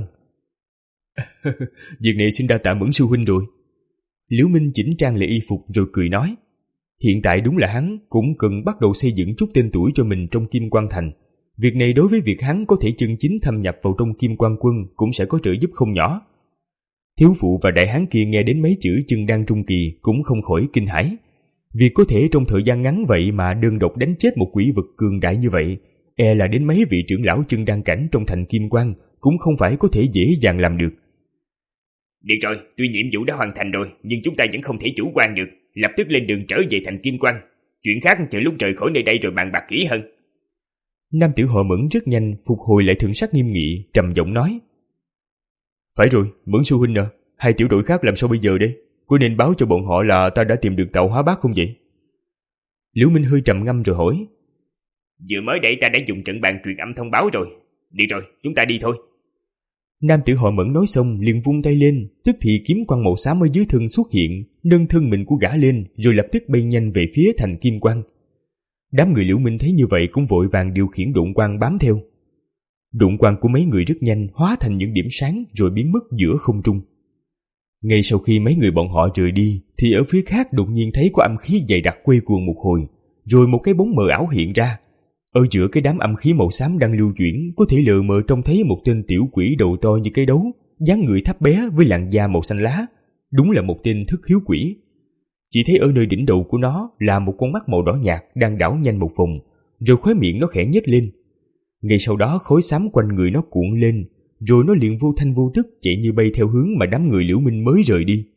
Việc này xin đa tạ Mẫn sư huynh rồi. Liễu Minh chỉnh trang lại y phục rồi cười nói. Hiện tại đúng là hắn cũng cần bắt đầu xây dựng chút tên tuổi cho mình trong Kim Quan Thành. Việc này đối với việc hắn có thể chân chính thâm nhập vào trong Kim Quan Quân cũng sẽ có trợ giúp không nhỏ. Thiếu phụ và đại hán kia nghe đến mấy chữ chân đan trung kỳ cũng không khỏi kinh hãi. Việc có thể trong thời gian ngắn vậy mà đơn độc đánh chết một quỷ vật cường đại như vậy, e là đến mấy vị trưởng lão chân đan cảnh trong thành Kim Quan cũng không phải có thể dễ dàng làm được. Được rồi, tuy nhiệm vụ đã hoàn thành rồi, nhưng chúng ta vẫn không thể chủ quan được, lập tức lên đường trở về thành Kim Quan. Chuyện khác chờ lúc rời khỏi nơi đây rồi bàn bạc kỹ hơn. Nam tử họ Mẫn rất nhanh phục hồi lại thần sắc nghiêm nghị, trầm giọng nói. Phải rồi, Mẫn sư huynh à, hai tiểu đội khác làm sao bây giờ đây? Có nên báo cho bọn họ là ta đã tìm được tàu hóa bát không vậy? Liễu Minh hơi trầm ngâm rồi hỏi. Vừa mới đây ta đã dùng trận bàn truyền âm thông báo rồi. Đi rồi, chúng ta đi thôi. Nam tử họ Mẫn nói xong liền vung tay lên, tức thì kiếm quang màu xám ở dưới thân xuất hiện, nâng thân mình của gã lên rồi lập tức bay nhanh về phía thành Kim Quan. Đám người Liễu Minh thấy như vậy cũng vội vàng điều khiển độn quang bám theo. Độn quang của mấy người rất nhanh hóa thành những điểm sáng rồi biến mất giữa không trung. Ngay sau khi mấy người bọn họ rời đi thì ở phía khác đột nhiên thấy có âm khí dày đặc quay cuồng một hồi, rồi một cái bóng mờ ảo hiện ra. Ở giữa cái đám âm khí màu xám đang lưu chuyển có thể lờ mờ trông thấy một tên tiểu quỷ đầu to như cái đấu, dáng người thấp bé với làn da màu xanh lá. Đúng là một tên thức hiếu quỷ. Chỉ thấy ở nơi đỉnh đầu của nó là một con mắt màu đỏ nhạt đang đảo nhanh một vòng, rồi khóe miệng nó khẽ nhếch lên. Ngay sau đó khói xám quanh người nó cuộn lên, rồi nó liền vô thanh vô tức chạy như bay theo hướng mà đám người Liễu Minh mới rời đi.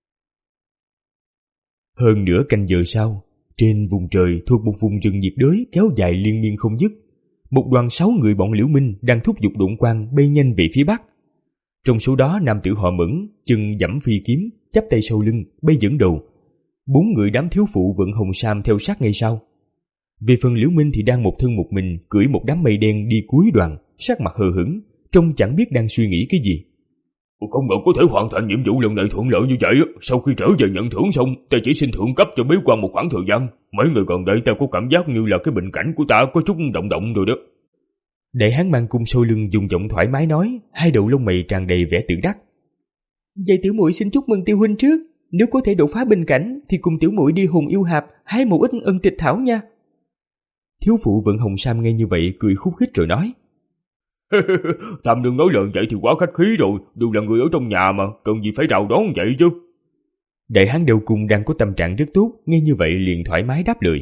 Hơn nửa canh giờ sau, trên vùng trời thuộc một vùng rừng nhiệt đới kéo dài liên miên không dứt, một đoàn sáu người bọn Liễu Minh đang thúc giục độn quang bay nhanh về phía bắc. Trong số đó nam tử họ Mẫn chân giẫm phi kiếm, chắp tay sau lưng bay dẫn đầu. Bốn người đám thiếu phụ vận hồng sam theo sát ngay sau. Về phần Liễu Minh thì đang một thân một mình cưỡi một đám mây đen đi cuối đoàn, sắc mặt hờ hững, trông chẳng biết đang suy nghĩ cái gì. Không ngờ có thể hoàn thành nhiệm vụ lần này thuận lợi như vậy. Sau khi trở về nhận thưởng xong, ta chỉ xin thượng cấp cho bế quan một khoảng thời gian. Mấy người gần đây ta có cảm giác như là cái bệnh cảnh của ta có chút động động rồi đó. Đại hán mang cung sau lưng dùng giọng thoải mái nói, hai đầu lông mày tràn đầy vẻ tự đắc. Vậy tiểu muội xin chúc mừng Tiêu huynh trước. Nếu có thể đột phá bình cảnh thì cùng tiểu muội đi hùng yêu hạp hái một ít ân tịch thảo nha. Thiếu phụ vận hồng sam nghe như vậy cười khúc khích rồi nói. Tam nương nói lời vậy thì quá khách khí rồi, đều là người ở trong nhà mà, cần gì phải rào đón vậy chứ. Đại hán đeo cung đang có tâm trạng rất tốt, nghe như vậy liền thoải mái đáp lời.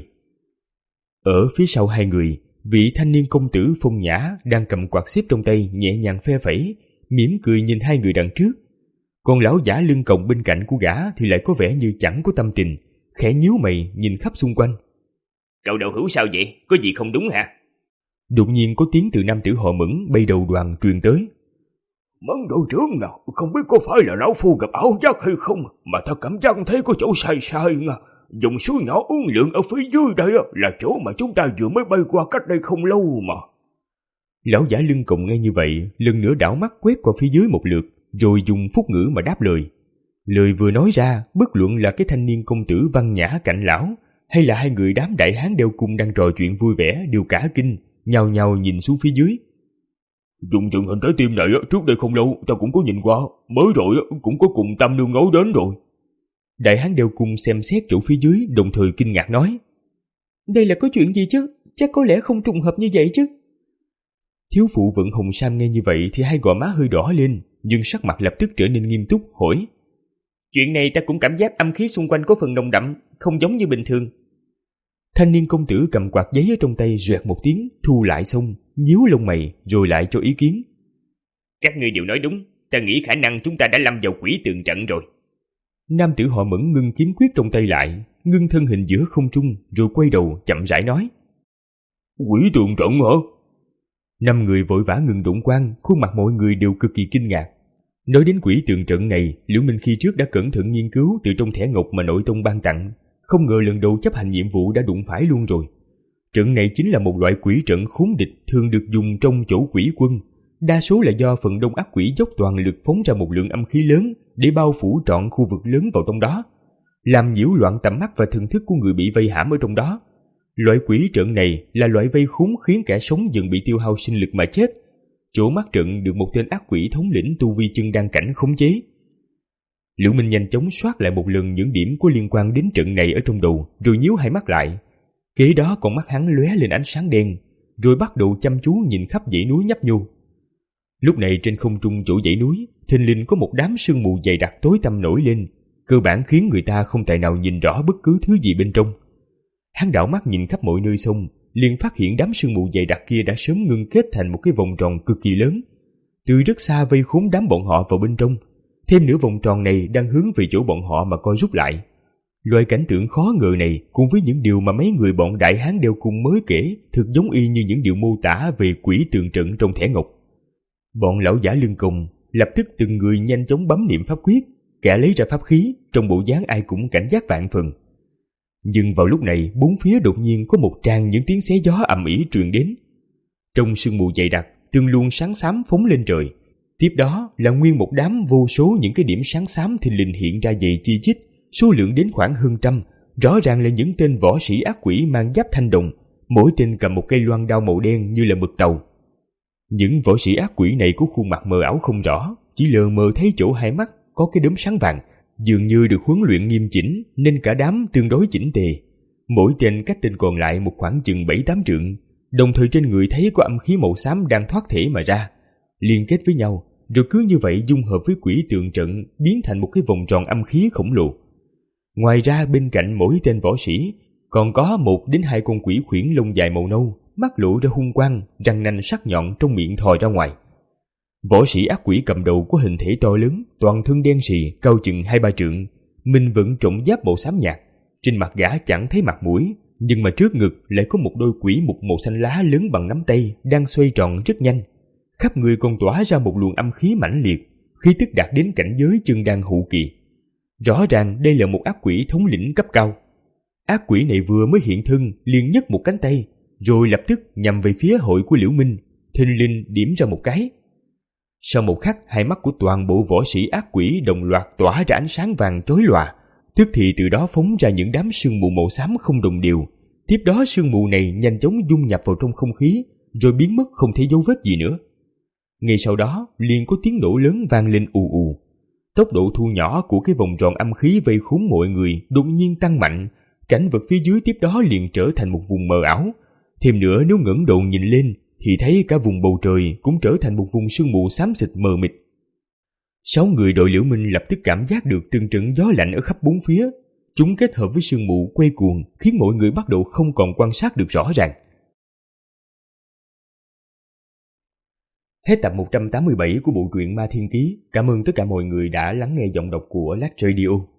Ở phía sau hai người, vị thanh niên công tử phong nhã đang cầm quạt xếp trong tay nhẹ nhàng phe phẩy, mỉm cười nhìn hai người đằng trước. Còn lão giả lưng còng bên cạnh của gã thì lại có vẻ như chẳng có tâm tình, khẽ nhíu mày nhìn khắp xung quanh. Cậu đậu hữu sao vậy? Có gì không đúng hả? Đột nhiên có tiếng từ nam tử họ Mẫn bay đầu đoàn truyền tới. Mẫn đội trưởng nào, không biết có phải là lão phu gặp ảo giác hay không, mà ta cảm giác thấy có chỗ sai sai nha. Dòng suối nhỏ uốn lượn ở phía dưới đây là chỗ mà chúng ta vừa mới bay qua cách đây không lâu mà. Lão giả lưng còng nghe như vậy, lần nữa đảo mắt quét qua phía dưới một lượt, rồi dùng phúc ngữ mà đáp lời. Lời vừa nói ra, bất luận là cái thanh niên công tử văn nhã cạnh lão, hay là hai người đám đại hán đeo cung đang trò chuyện vui vẻ đều cả kinh, nhao nhao nhìn xuống phía dưới. Dùng trận hình trái tim này trước đây không lâu ta cũng có nhìn qua, mới rồi cũng có cùng Tam nương nói đến rồi. Đại hán đeo cung xem xét chỗ phía dưới, đồng thời kinh ngạc nói. Đây là có chuyện gì chứ? Chắc có lẽ không trùng hợp như vậy chứ. Thiếu phụ vận hồng sam nghe như vậy thì hai gò má hơi đỏ lên, nhưng sắc mặt lập tức trở nên nghiêm túc hỏi. Chuyện này ta cũng cảm giác âm khí xung quanh có phần nồng đậm, không giống như bình thường. Thanh niên công tử cầm quạt giấy ở trong tay rẹt một tiếng, thu lại xong, nhíu lông mày rồi lại cho ý kiến. Các ngươi đều nói đúng, ta nghĩ khả năng chúng ta đã lâm vào quỷ tường trận rồi. Nam tử họ Mẫn ngưng kiếm quyết trong tay lại, ngưng thân hình giữa không trung rồi quay đầu chậm rãi nói. Quỷ tường trận hả? Năm người vội vã ngừng đụng quang, khuôn mặt mọi người đều cực kỳ kinh ngạc. Nói đến quỷ tường trận này, Liễu Minh khi trước đã cẩn thận nghiên cứu từ trong thẻ ngọc mà nội tông ban tặng, không ngờ lần đầu chấp hành nhiệm vụ đã đụng phải luôn rồi. Trận này chính là một loại quỷ trận khốn địch thường được dùng trong chỗ quỷ quân. Đa số là do phần đông ác quỷ dốc toàn lực phóng ra một lượng âm khí lớn để bao phủ trọn khu vực lớn vào trong đó, làm nhiễu loạn tầm mắt và thần thức của người bị vây hãm ở trong đó. Loại quỷ trận này là loại vây khốn khiến kẻ sống dần bị tiêu hao sinh lực mà chết. Chỗ mắt trận được một tên ác quỷ thống lĩnh tu vi chân đan cảnh khống chế. Liễu Minh nhanh chóng soát lại một lần những điểm có liên quan đến trận này ở trong đầu, rồi nhíu hai mắt lại. Kế đó con mắt hắn lóe lên ánh sáng đen, rồi bắt đầu chăm chú nhìn khắp dãy núi nhấp nhô. Lúc này trên không trung chỗ dãy núi, thình lình có một đám sương mù dày đặc tối tăm nổi lên, cơ bản khiến người ta không tài nào nhìn rõ bất cứ thứ gì bên trong. Hắn đảo mắt nhìn khắp mọi nơi xong, liền phát hiện đám sương mù dày đặc kia đã sớm ngưng kết thành một cái vòng tròn cực kỳ lớn, từ rất xa vây khốn đám bọn họ vào bên trong. Thêm nữa vòng tròn này đang hướng về chỗ bọn họ mà co rút lại. Loại cảnh tượng khó ngờ này cùng với những điều mà mấy người bọn Đại Hán Đeo Cung mới kể thực giống y như những điều mô tả về quỷ tường trận trong thẻ ngọc. Bọn lão giả lưng còng lập tức từng người nhanh chóng bấm niệm pháp quyết, kẻ lấy ra pháp khí, trong bộ dáng ai cũng cảnh giác vạn phần. Nhưng vào lúc này, bốn phía đột nhiên có một tràng những tiếng xé gió ầm ĩ truyền đến. Trong sương mù dày đặc, tương luồng sáng xám phóng lên trời. Tiếp đó là nguyên một đám vô số những cái điểm sáng xám thình lình hiện ra dày chi chít, số lượng đến khoảng hơn trăm, rõ ràng là những tên võ sĩ ác quỷ mang giáp thanh đồng, mỗi tên cầm một cây loan đao màu đen như là mực tàu. Những võ sĩ ác quỷ này có khuôn mặt mờ ảo không rõ, chỉ lờ mờ thấy chỗ hai mắt có cái đốm sáng vàng, dường như được huấn luyện nghiêm chỉnh nên cả đám tương đối chỉnh tề. Mỗi tên cách tên còn lại một khoảng chừng bảy tám trượng, đồng thời trên người thấy có âm khí màu xám đang thoát thể mà ra, liên kết với nhau, rồi cứ như vậy dung hợp với quỷ tượng trận biến thành một cái vòng tròn âm khí khổng lồ. Ngoài ra bên cạnh mỗi tên võ sĩ còn có một đến hai con quỷ khuyển lông dài màu nâu, mắt lộ ra hung quang, răng nanh sắc nhọn trong miệng thò ra ngoài. Võ sĩ ác quỷ cầm đầu có hình thể to lớn, toàn thân đen sì, cao chừng hai ba trượng, mình vẫn trọng giáp màu xám nhạt, trên mặt gã chẳng thấy mặt mũi, nhưng mà trước ngực lại có một đôi quỷ mục màu xanh lá lớn bằng nắm tay đang xoay tròn rất nhanh. Khắp người còn tỏa ra một luồng âm khí mãnh liệt, khí tức đạt đến cảnh giới chân đan hậu kỳ. Rõ ràng đây là một ác quỷ thống lĩnh cấp cao. Ác quỷ này vừa mới hiện thân liền nhấc một cánh tay, rồi lập tức nhằm về phía hội của Liễu Minh, thình lình điểm ra một cái. Sau một khắc, hai mắt của toàn bộ võ sĩ ác quỷ đồng loạt tỏa ra ánh sáng vàng chói lòa, tức thì từ đó phóng ra những đám sương mù màu xám không đồng đều. Tiếp đó sương mù này nhanh chóng dung nhập vào trong không khí, rồi biến mất không thấy dấu vết gì nữa. Ngay sau đó liền có tiếng nổ lớn vang lên ù ù. Tốc độ thu nhỏ của cái vòng tròn âm khí vây khốn mọi người đột nhiên tăng mạnh, cảnh vật phía dưới tiếp đó liền trở thành một vùng mờ ảo. Thêm nữa nếu ngẩng đầu nhìn lên thì thấy cả vùng bầu trời cũng trở thành một vùng sương mù xám xịt mờ mịt. Sáu người đội Liễu Minh lập tức cảm giác được từng trận gió lạnh ở khắp bốn phía. Chúng kết hợp với sương mù quay cuồng khiến mọi người bắt đầu không còn quan sát được rõ ràng. Hết tập một trăm tám mươi bảy của bộ truyện Ma Thiên Ký. Cảm ơn tất cả mọi người đã lắng nghe giọng đọc của Lát Radio.